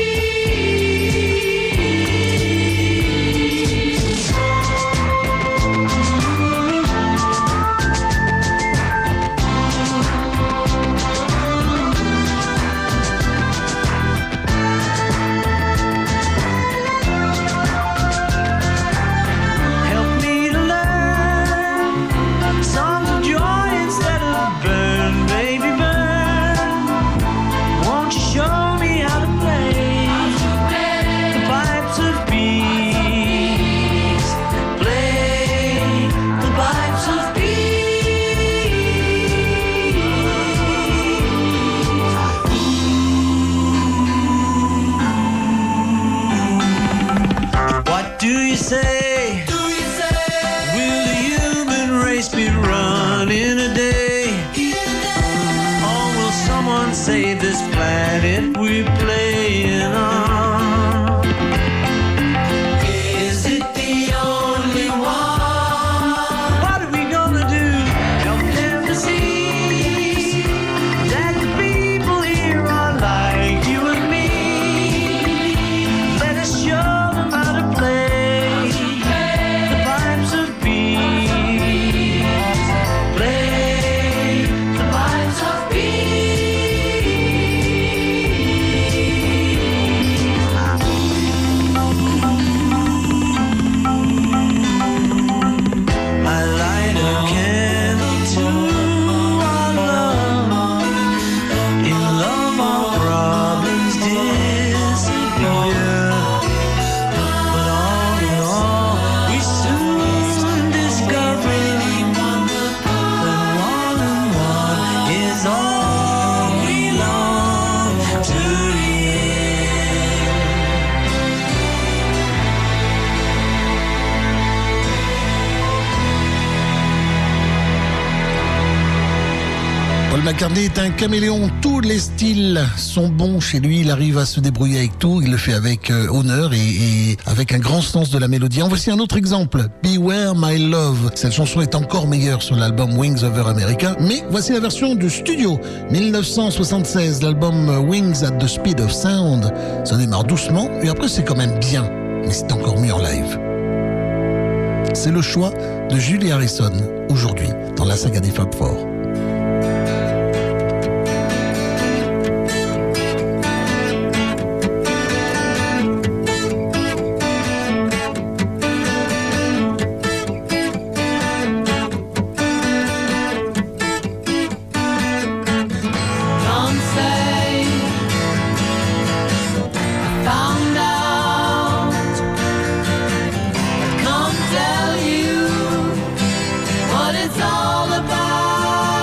Help me to learn songs of joy instead of burn, baby, burn. Won't you show me how to play the pipes of peace? Play the pipes of peace. What do you say? Will the human race be run in a day? Or will someone save this planet we're playing on? Is it the only one? What are we gonna do? Help them to see that the people here are like you and me. Let us show them how to play the pipes of peace. Play the pipes of I light a candle to our love. In love, our problems disappear. But all in all, we soon discover that one and one is all we long to hear. Paul McCartney est un caméléon, tous les styles sont bons chez lui, il arrive à se débrouiller avec tout, il le fait avec honneur et avec un grand sens de la mélodie. En voici un autre exemple, Beware My Love. Cette chanson est encore meilleure sur l'album Wings Over America, mais voici la version du studio, 1976, l'album Wings at the Speed of Sound. Ça démarre doucement et après c'est quand même bien, mais c'est encore mieux en live. C'est le choix de Julie Harrison, aujourd'hui, dans la saga des Fab Four. Don't say I found out. I can't tell you what it's all about.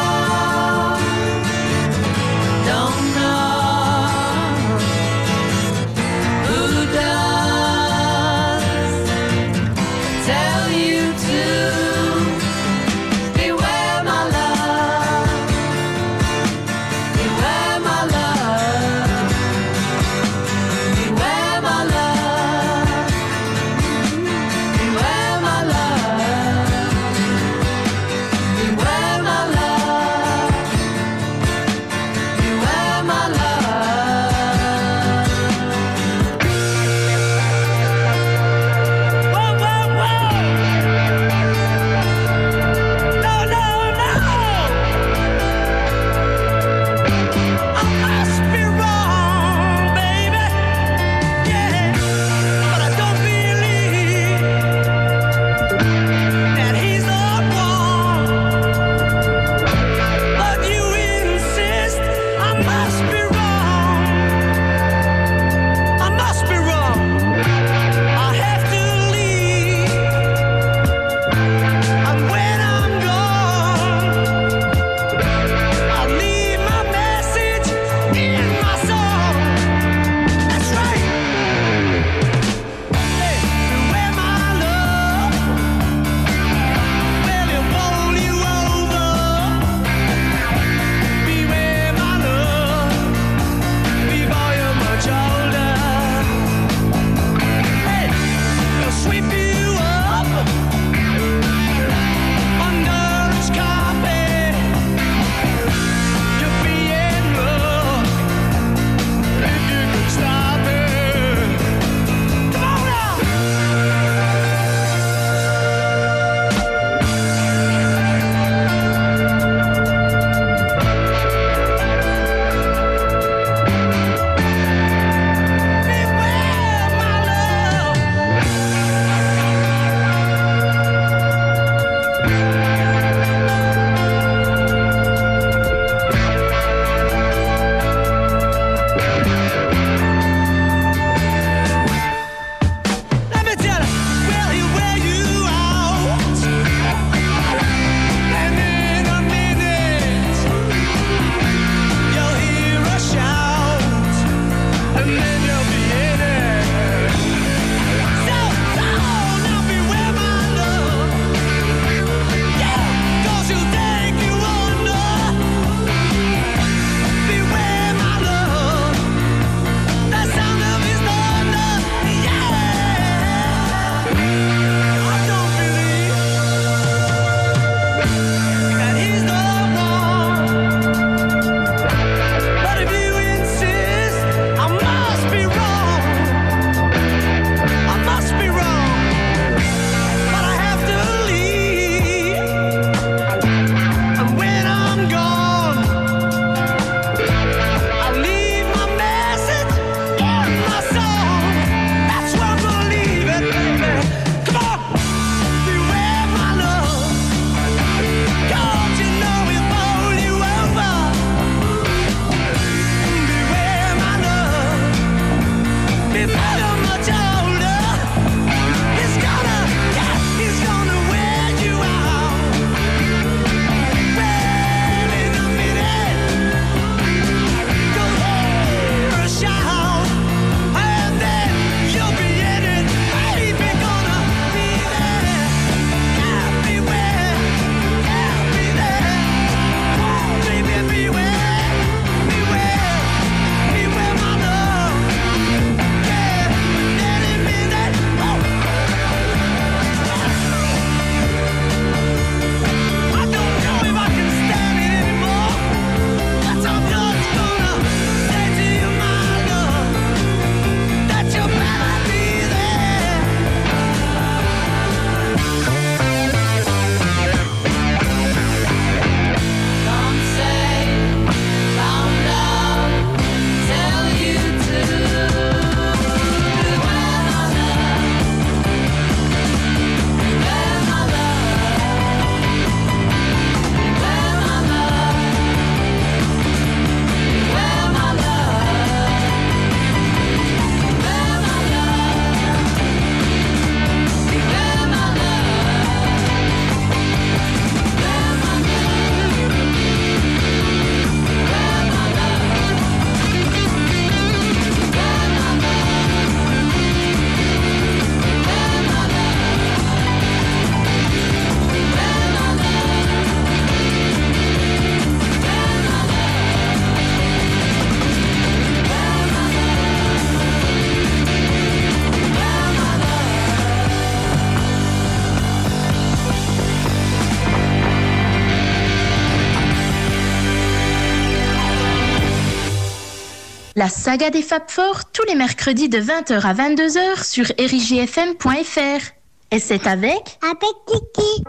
La saga des Fab Four, tous les mercredis de 20h à 22h sur RJFM.fr. Et c'est avec Kiki.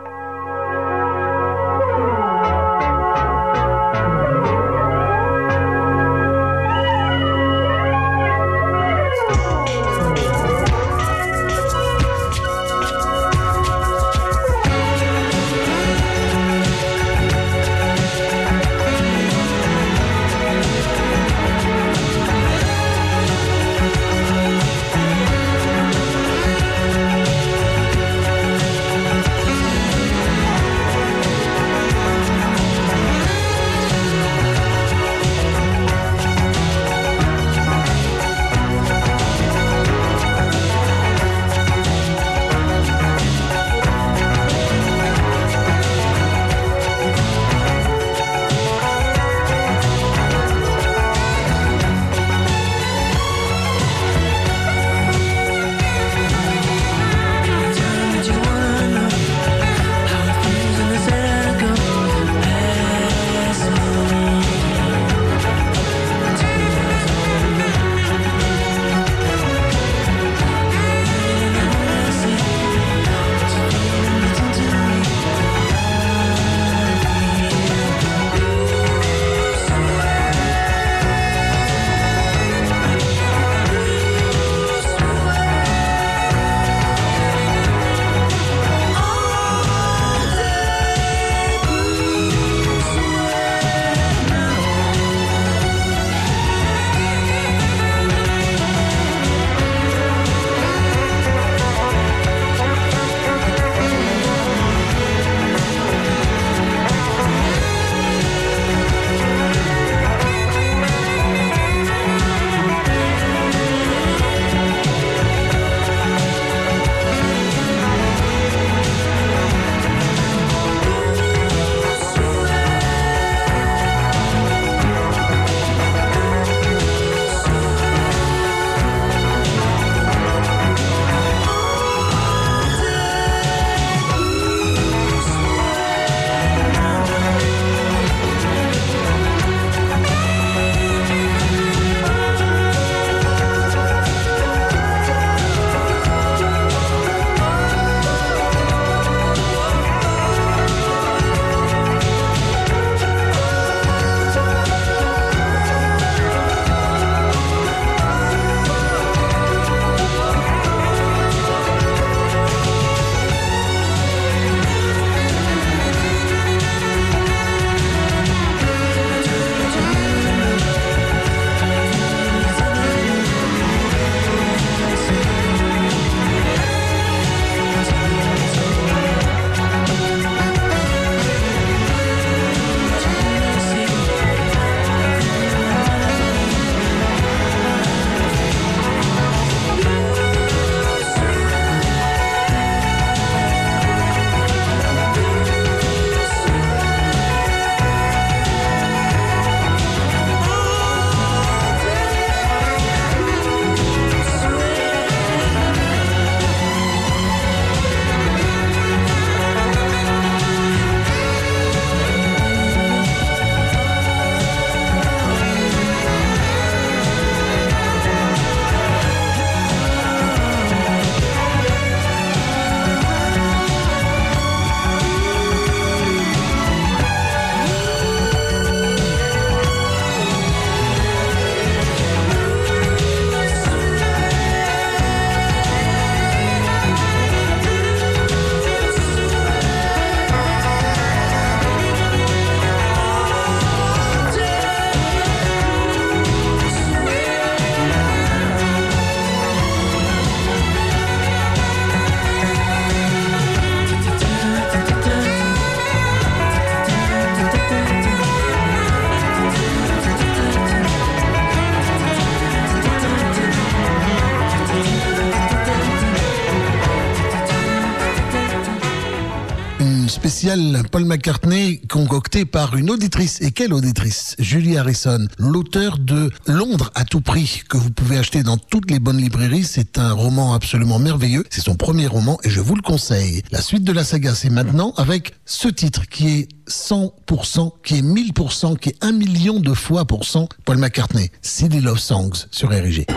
spécial Paul McCartney concocté par une auditrice. Et quelle auditrice? Julie Harrison, l'auteur de Londres à tout prix, que vous pouvez acheter dans toutes les bonnes librairies. C'est un roman absolument merveilleux. C'est son premier roman et je vous le conseille. La suite de la saga, c'est maintenant avec ce titre qui est 100%, qui est 1000%, qui est 1 million de fois pour cent Paul McCartney. Silly Love Songs sur RG.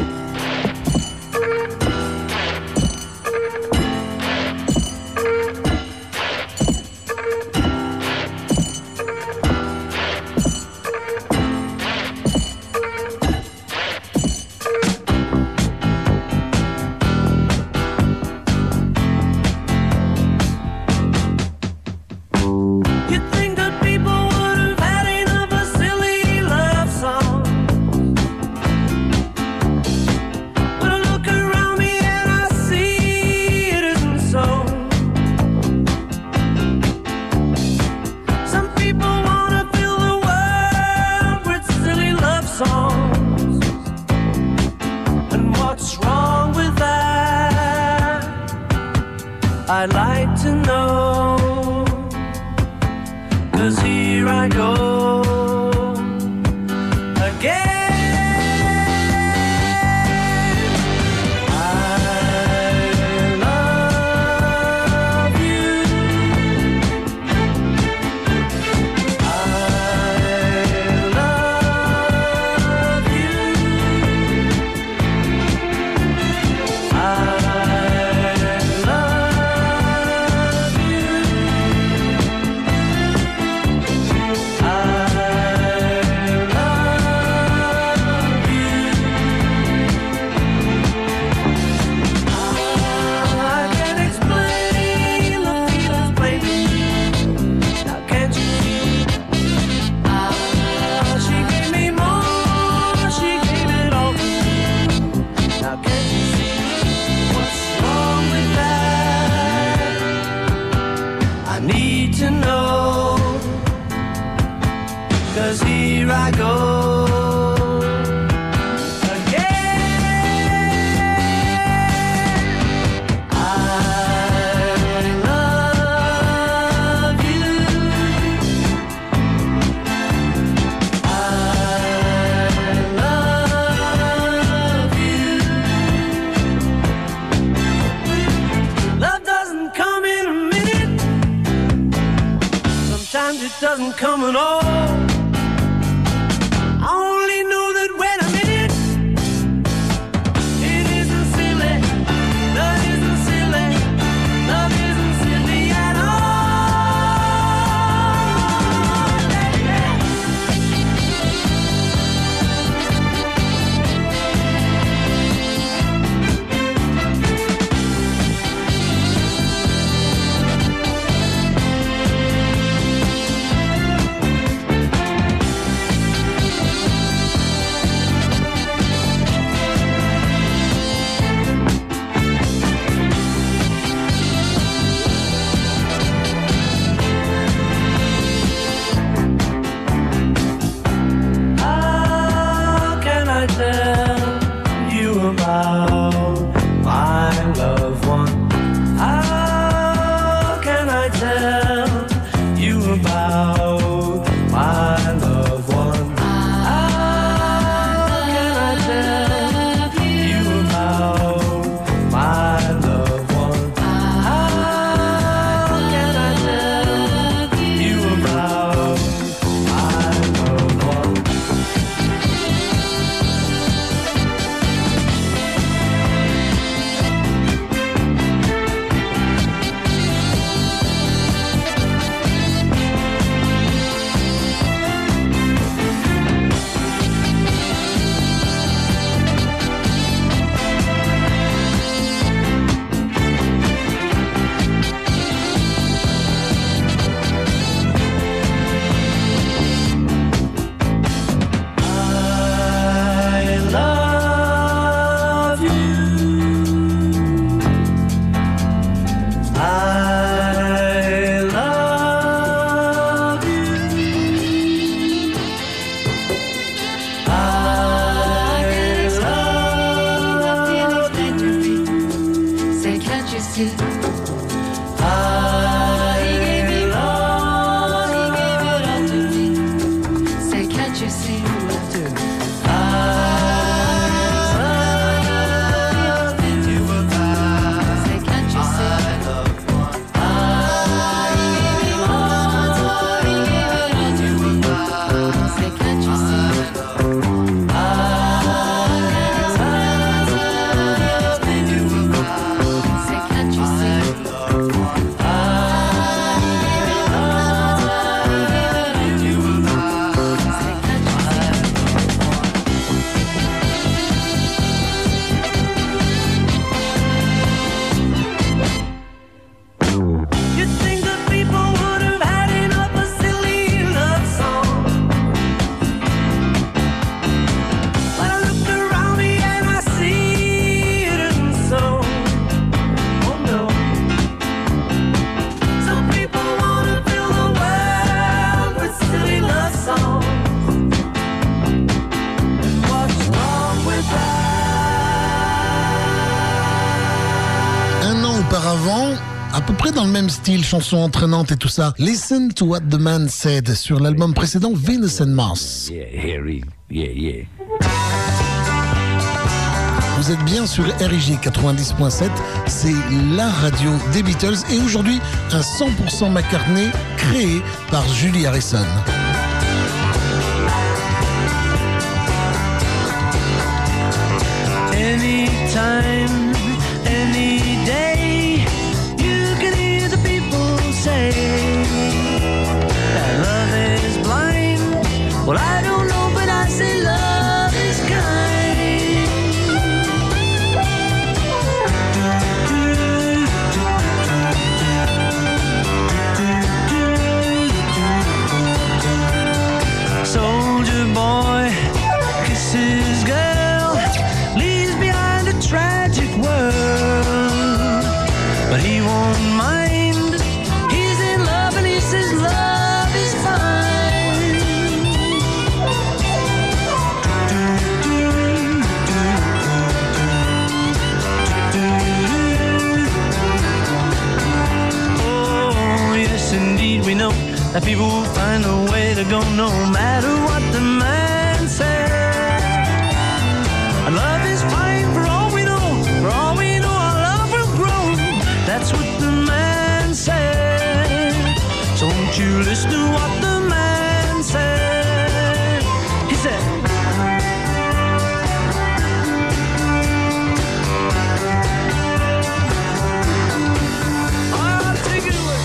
You think that people would have had enough of silly love songs? But I look around me and I see it isn't so. Some people wanna fill the world with silly love songs. And what's wrong with that? I'd like to know. 'Cause here I go again. I love you. I love you. I love you. To know, 'cause here I go again. I love you. I love you. Love doesn't come in a minute. Sometimes it doesn't come at all. I only know that when I'm in it, it isn't silly. Love isn't silly. Love isn't silly at all. How can I tell you about my loved one? How can I tell you about my loved one? How can I tell you about my loved one? How can I tell you about my loved one? Say, can't you see? I avant, à peu près dans le même style, chanson entraînante et tout ça. Listen to what the man said sur l'album précédent Venus and Mars. Yeah. Vous êtes bien sur RIG 90.7, c'est la radio des Beatles et aujourd'hui un 100% McCartney créé par Julie Harrison. Anytime, any day, you can hear the people say that love is blind. Well, I don't know, but I say love is kind. Soldier boy kisses girl, leaves behind a tragic world, but he won't mind. He's in love and he says love is fine. Oh, yes, indeed, we know that people will find a way to go no matter what the man says. And love is fine for all we know, for all we know our love will grow. That's what the man said. So won't you listen to what the man said? He said, oh, take it away.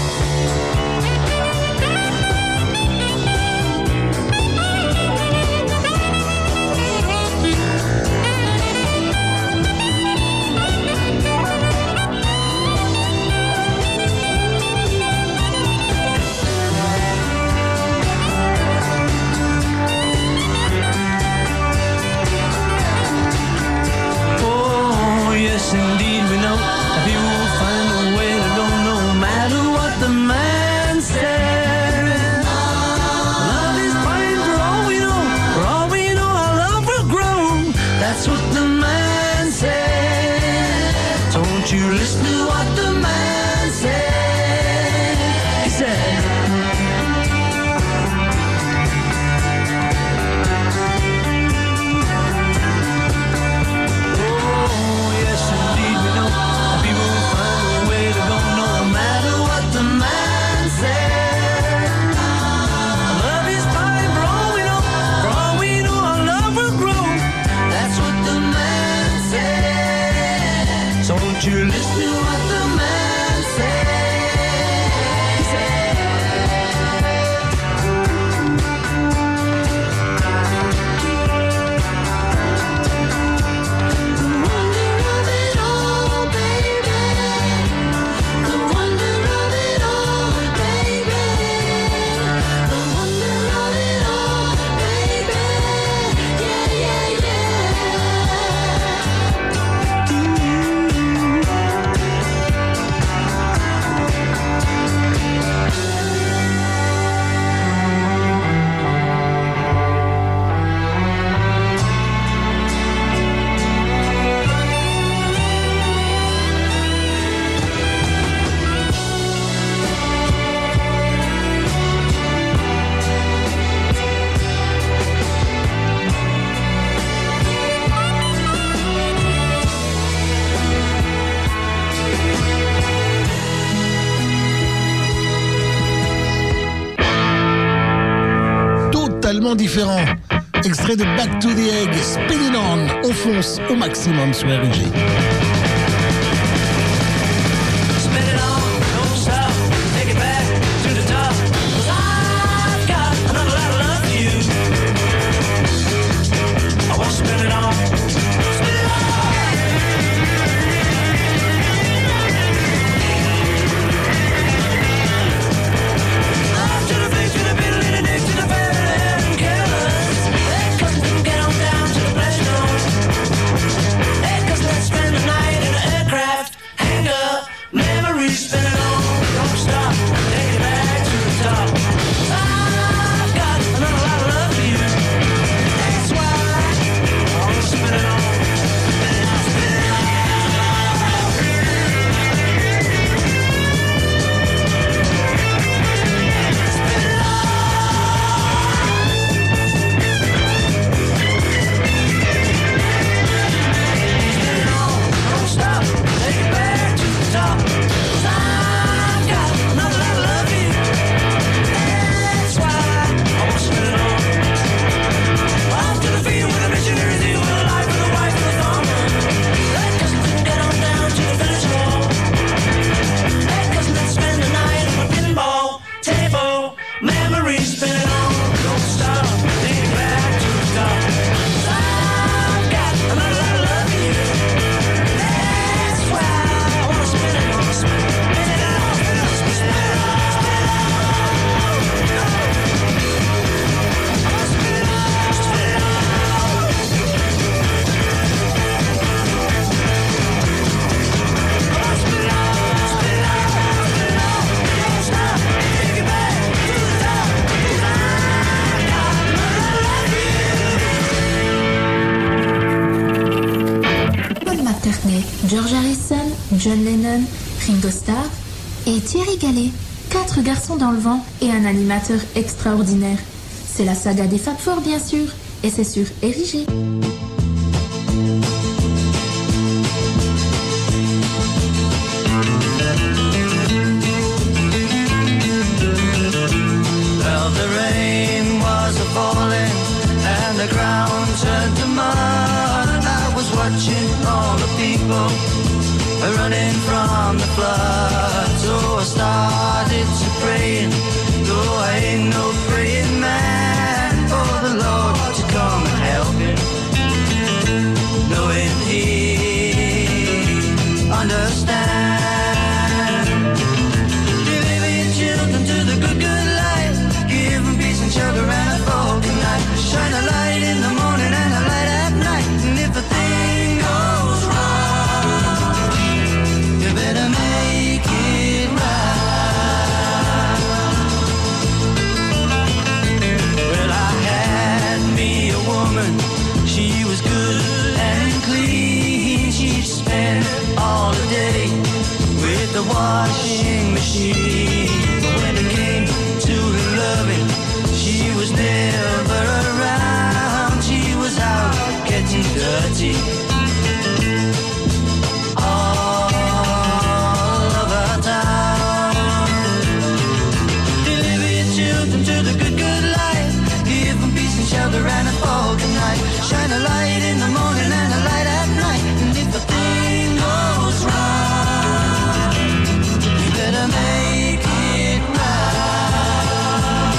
Oh, yes, indeed, we know that people will find a way to go no matter what the man said. Love is fine for all we know, for all we know our love will grow. That's what the man said. So won't you listen to what the man said? He said, oh, yes, indeed, we know that people will find a way to go no matter what the man said. Love is fine for all we know, for all we know our love will grow. That's what the man said. So won't you listen to what the man said? He said, the wonder of it all, baby. The wonder of it all, baby. The wonder of it all, baby. Yeah, yeah, Totalement différent. Extrait de Back to the Egg, Spinning On, on fonce au maximum sur RIG. spin it on, don't stop, take it back to the top. 'Cause I've got another lot of love for you. I want to spin it on, spin it on. Up to the face, to the middle, and the neck, to the fairy and careless. Hey, 'cause we can get on down to the pleasure dome. Hey, 'cause let's spend the night. McCartney, George Harrison, John Lennon, Ringo Starr et Thierry Gallet. 4 garçons dans le vent et un animateur extraordinaire. C'est la saga des Fab Four, bien sûr, et c'est sur RIG. Well, the rain was a-falling and the ground turned to mud. I was watching all the people running from the flood. So I started to praying, though I ain't no praying man, for the Lord to come and help him, knowing he understands. Deliver your children to the good, good life. Give them peace and shelter and a falcon night. Shine a light in the morning and a light at night. And if a thing goes wrong, you better make it right. Well, I had me a woman. She was good and clean. She'd spend all the day with the washing machine. But when it came to loving, she was never around. She was out getting dirty all of our town. Deliver your children to the good, good life. Give them peace and shelter and a falcon night. Shine a light in the morning and a light at night. And if a thing goes wrong, you better make it right.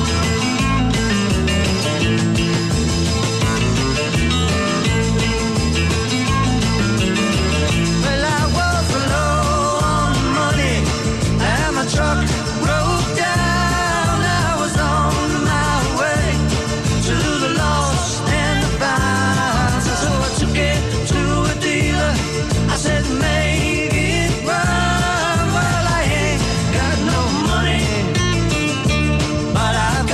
Well, I was low on money and my truck broke down. I was on my way to the lost and the found. So I took it to a dealer. I said, make it run. Well, I ain't got no money, but I've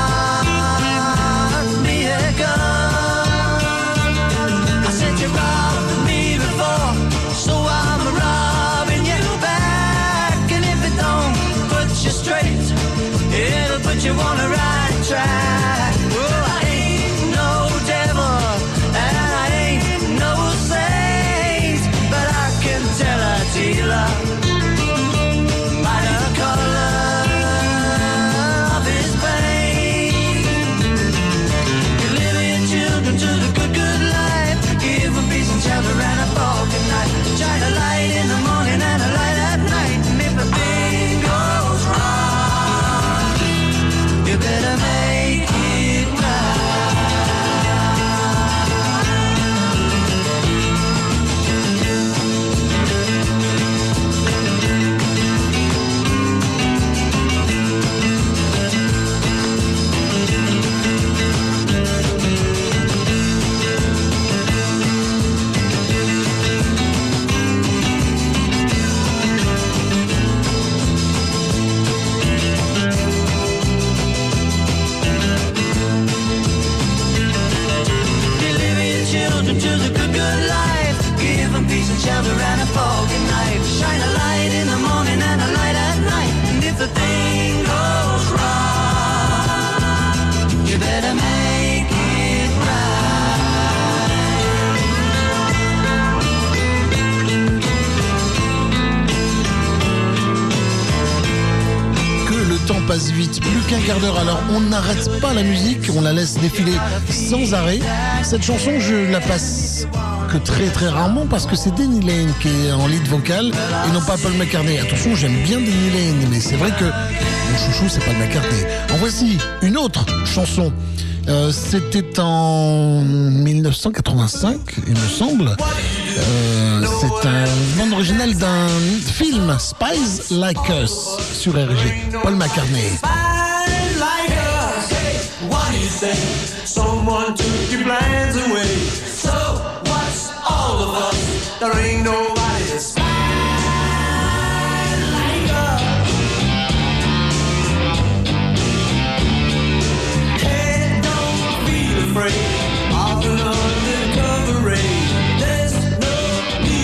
got me a gun. I said, you robbed me before, so I'm robbing you back. And if it don't put you straight, it'll put you on the right track. Well, I ain't no devil and I ain't no saint, but I can tell a dealer by the color of his paint. Deliver your children to the good, good life. Give them peace and shelter and a falcon night. Shine a light in the morning and a light at night. And if a thing goes wrong, you better make it right. Deliver your children to the good, good life. Give them peace and shelter and a falcon night. Shine a light in the morning and a light at night. And if the thing goes wrong, you better make it Que le temps passe vite, plus qu'un quart d'heure. Alors on n'arrête pas la musique, on la laisse défiler sans arrêt. Cette chanson, je la passe que très très rarement parce que c'est Denny Laine qui est en lead vocal et non pas Paul McCartney. Attention, j'aime bien Denny Laine, mais c'est vrai que mon chouchou c'est Paul McCartney. En voici une autre chanson. C'était en 1985, il me semble. C'est un bande originale d'un film, Spies Like Us, sur RG. Paul McCartney. Like us, what do you say? Someone took your plans away. So what's all of us? There ain't nobody to spy like us. Hey, don't feel afraid of an undercover raid. There's no need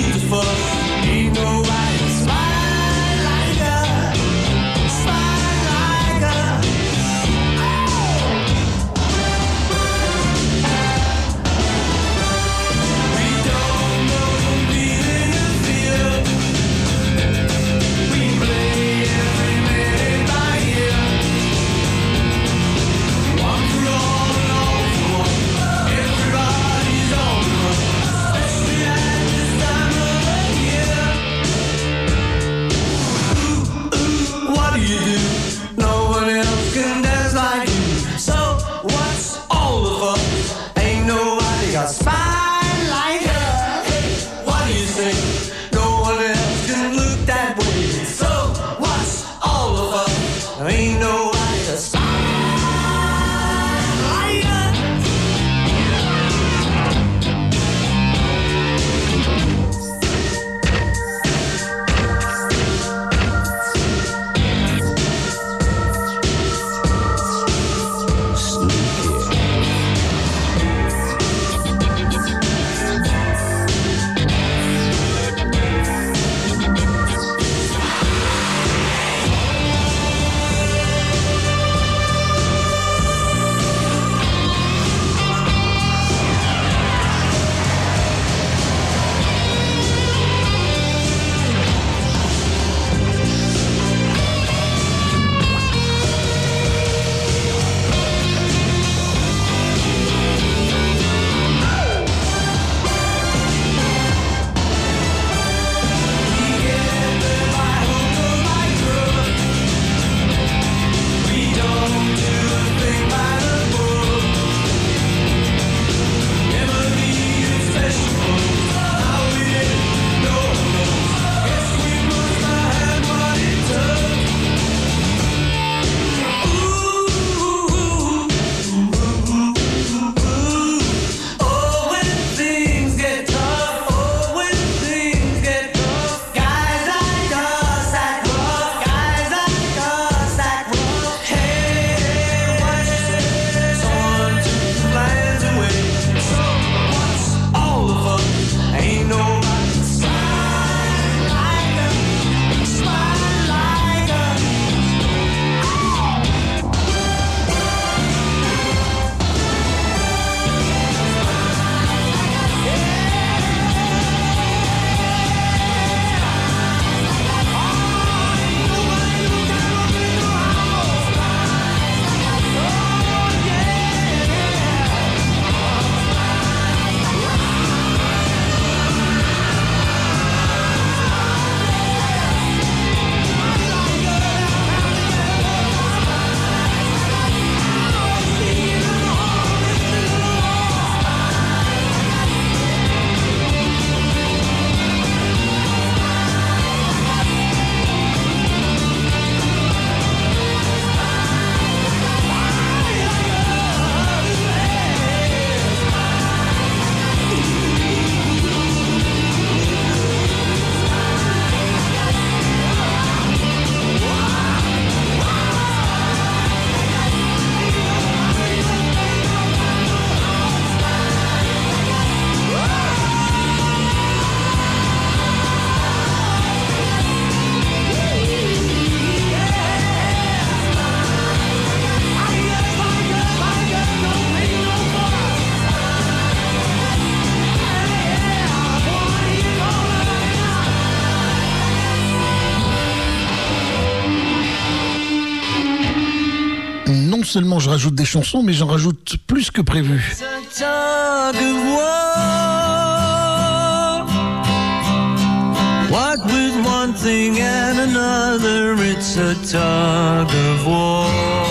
seulement je rajoute des chansons, mais j'en rajoute plus que prévu. It's a tug of war. What with one thing and another, it's a tug of war.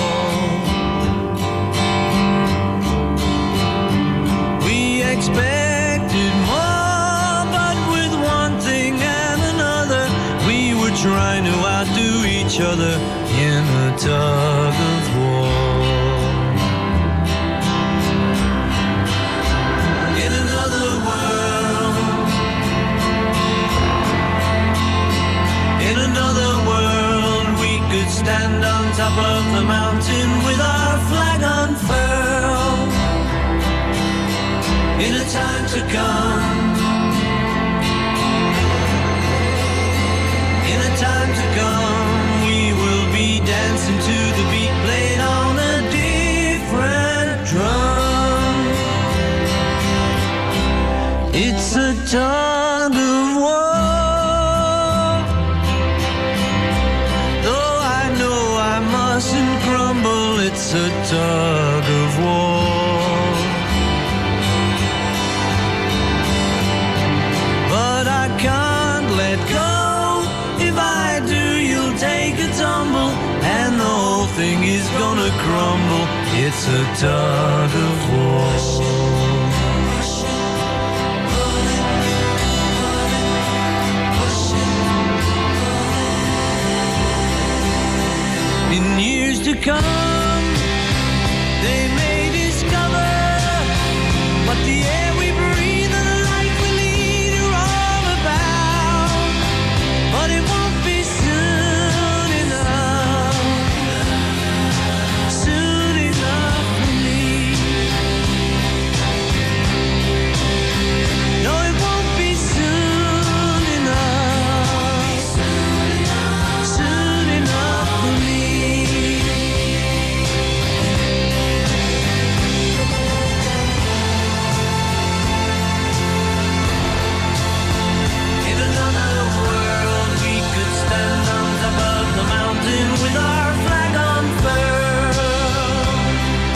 We expected more, but with one thing and another, we were trying to outdo each other in a tug of war. In another world, in another world, we could stand on top of the mountain with our flag unfurled. In a time to come, in a time to come, we will be dancing to the beat played on a different drum. It's a tug of war. Though I know I mustn't grumble, it's a tug of war. But I can't let go. If I do, you'll take a tumble, and the whole thing is gonna crumble. It's a tug of war. In years to come, they may discover what the air we breathe and the life we lead are all about. But it won't be soon enough for me. No, it won't be soon enough for me. In another world, we could stand on top of the mountain with our flag unfurled.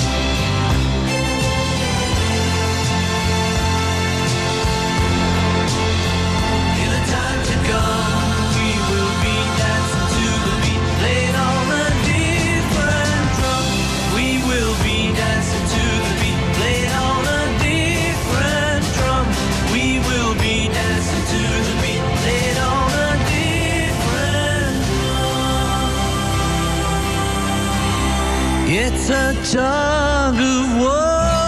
In a time to come, we will be dancing to the beat played on a different drum. We will be dancing to the beat played on a different drum. We will be dancing to the beat played on a different drum. It's a tug of war.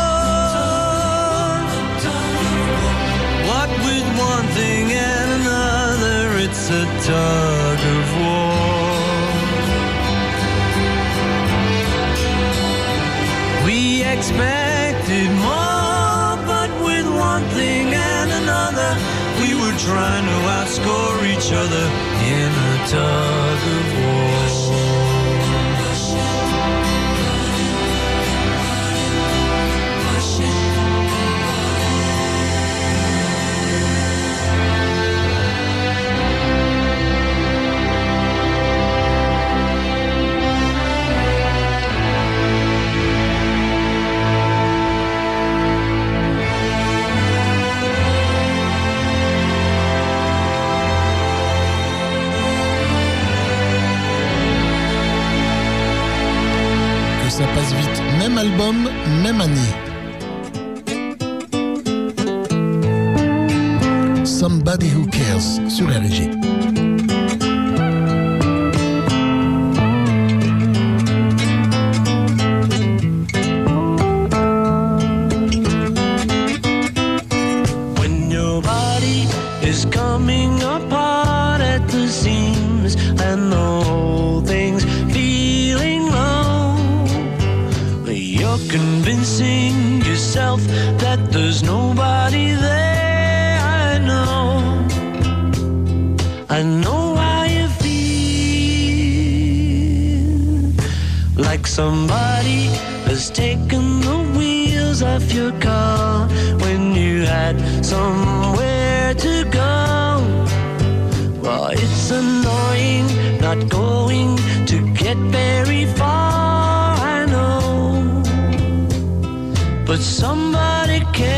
What with one thing and another, it's a tug of war. We expected more, but with one thing and another, we were trying to outscore each other in a tug of war. Que ça passe vite, même album, même année. Somebody Who Cares sur RG. When your body is coming apart at the seams and the whole thing's feeling low, you're convincing yourself that there's nobody there. I know how you feel. Like somebody has taken the wheels off your car when you had somewhere to go. Well, it's annoying not going to get very far, I know. somebody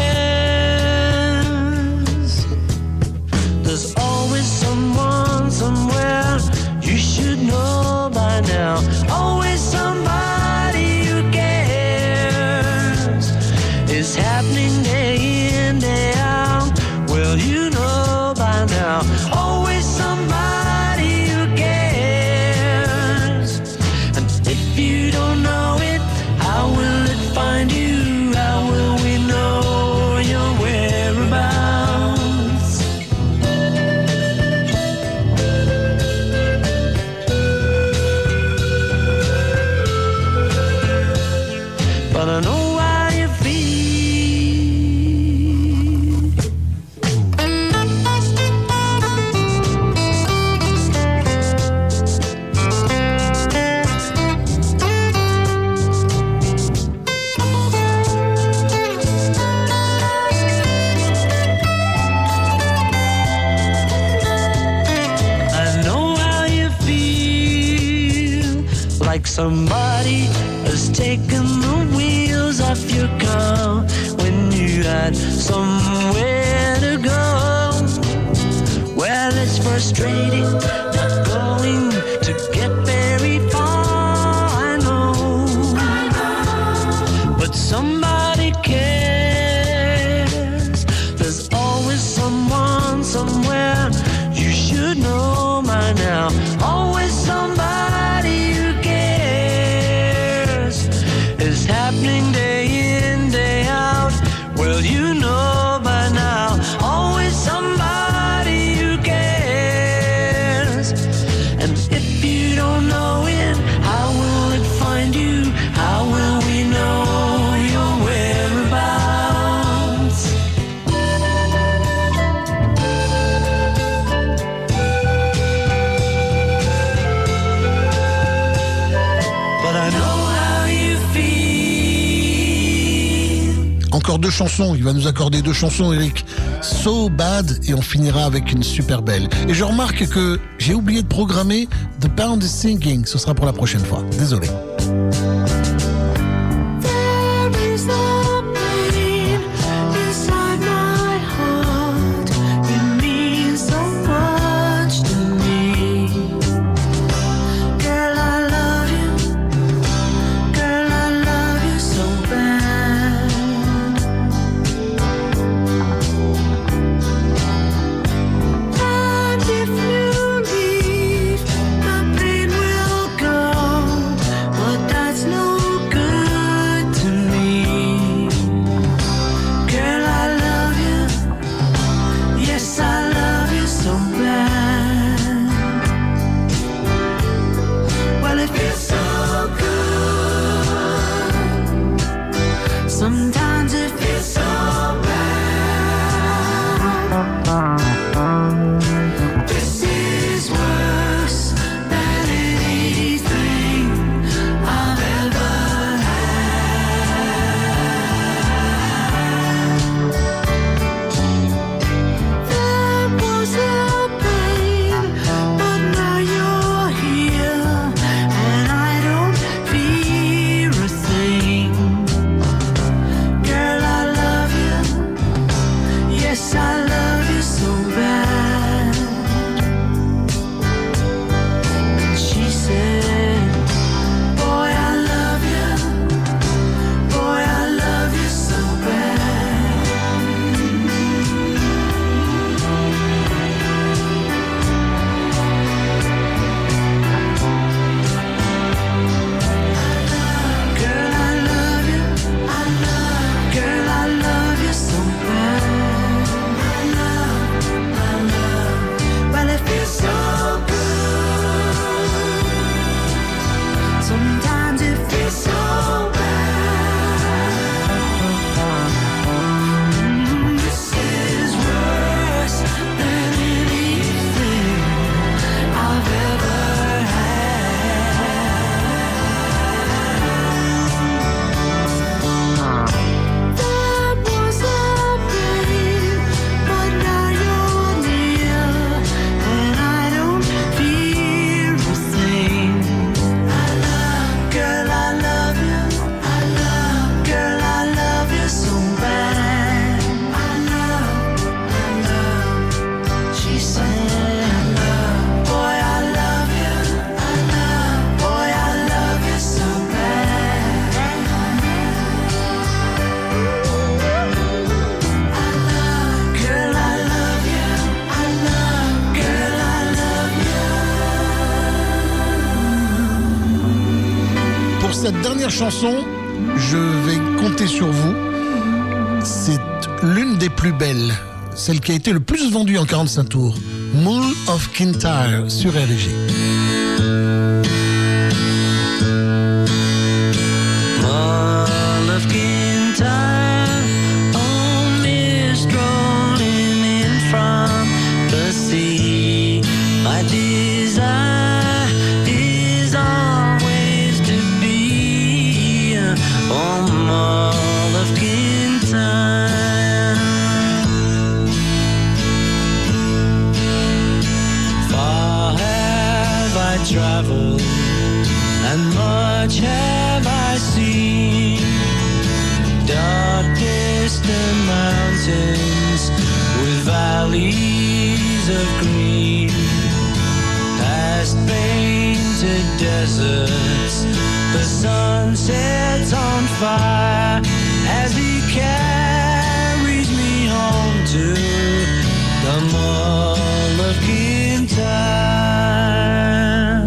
cares. There's always someone somewhere you should know by now. Always somebody who cares. It's happening day in, day out. Well, you know by now. Always somebody who cares. And if you don't know it, how will it find you? How will we know your whereabouts? But I know how you feel. I know how you feel. Like somebody has taken the wheels off your car when you had somewhere to go. Well, it's frustrating not going to get very far, I know. But somebody cares. There's always someone somewhere you should know by now. Always somebody who cares. It's happening day in, day out. Well, you know by now. Always somebody who cares. And if you don't know it, how will it find you? How will we know your whereabouts? But I know how you feel. Encore deux chansons, il va nous accorder deux chansons, Eric. So Bad, et on finira avec une super belle. Et je remarque que j'ai oublié de programmer The Pound is Sinking. Ce sera pour la prochaine fois. Désolé. There is a pain inside my heart. It means so much to me. Girl, I love you. Girl, I love you so bad. And if you leave, the pain will go. But dernière chanson, je vais compter sur vous. C'est l'une des plus belles, celle qui a été le plus vendue en 45 tours. Mull of Kintyre sur RG. Mull of Kintyre, oh, mist rolling in from the sea. My desire is always to be on Mull of Kintyre. Far have I traveled, and much have I seen. Dark distant mountains with valleys of green, past painted deserts, the sun sets on fire as he carries me home to the Mull of Kintyre.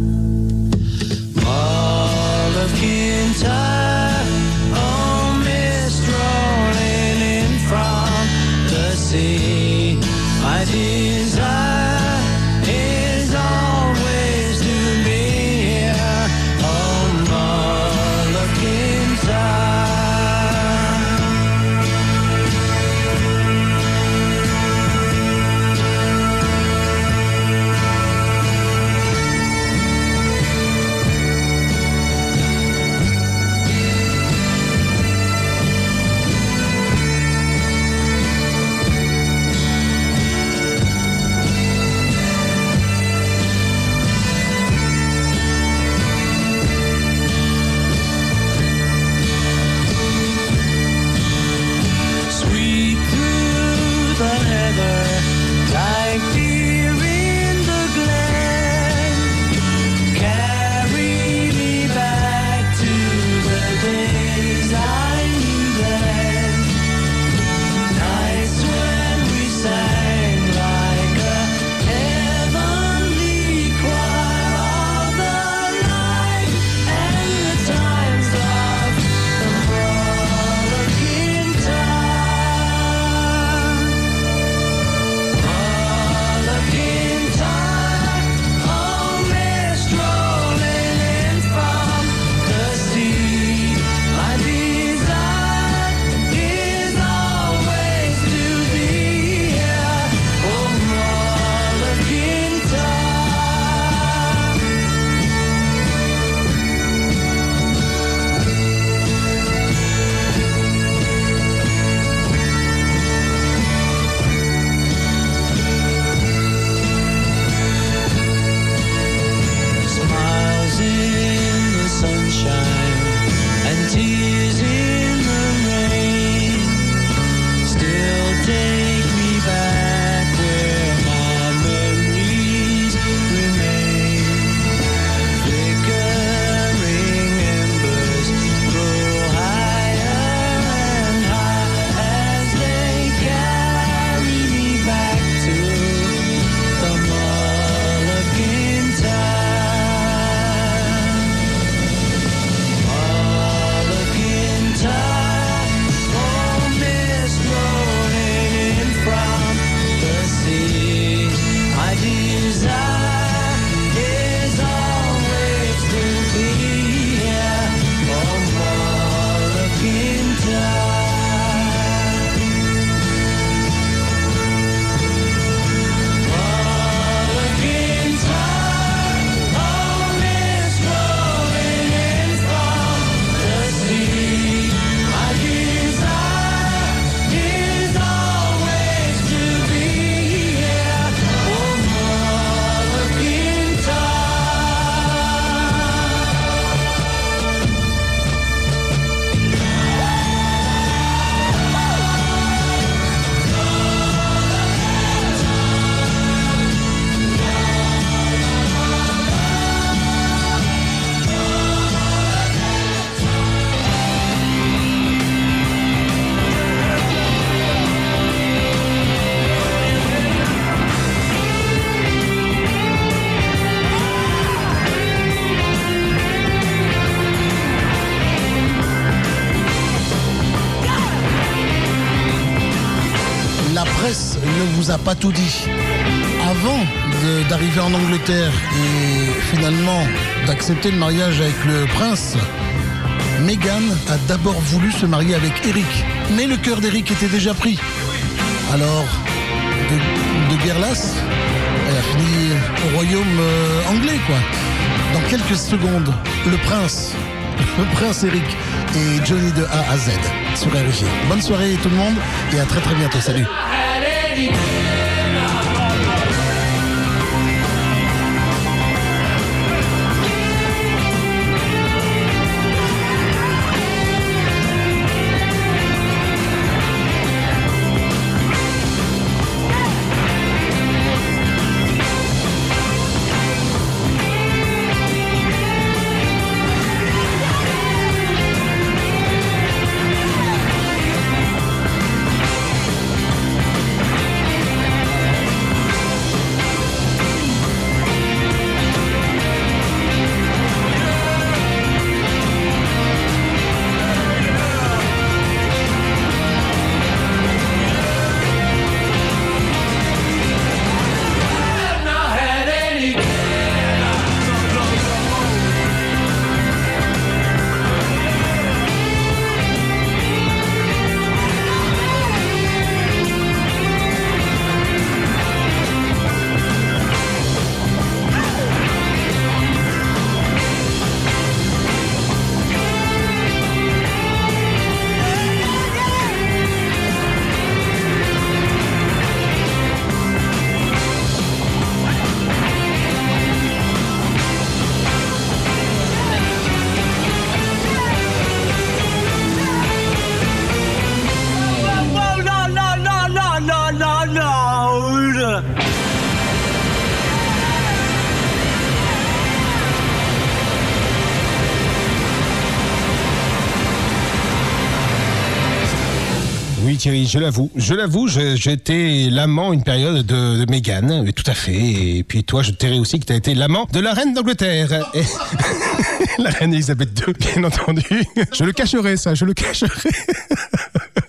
Mull of Kintyre, oh, mist rolling in from the sea. My desire is always to be here, oh, Mull of nous a pas tout dit. Avant d'arriver en Angleterre et finalement d'accepter le mariage avec le prince, Meghan a d'abord voulu se marier avec Eric. Mais le cœur d'Eric était déjà pris. Alors, de guerre lasse, elle a fini au royaume anglais, quoi. Dans quelques secondes, le prince Eric et Johnny de A à Z sur RG. Bonne soirée tout le monde et à très très bientôt. Salut. Oui Thierry, je l'avoue, j'étais l'amant une période de Meghan, tout à fait, et puis toi je te dirais aussi que tu as été l'amant de la reine d'Angleterre, et... la reine Elisabeth II, bien entendu, je le cacherai ça, je le cacherai.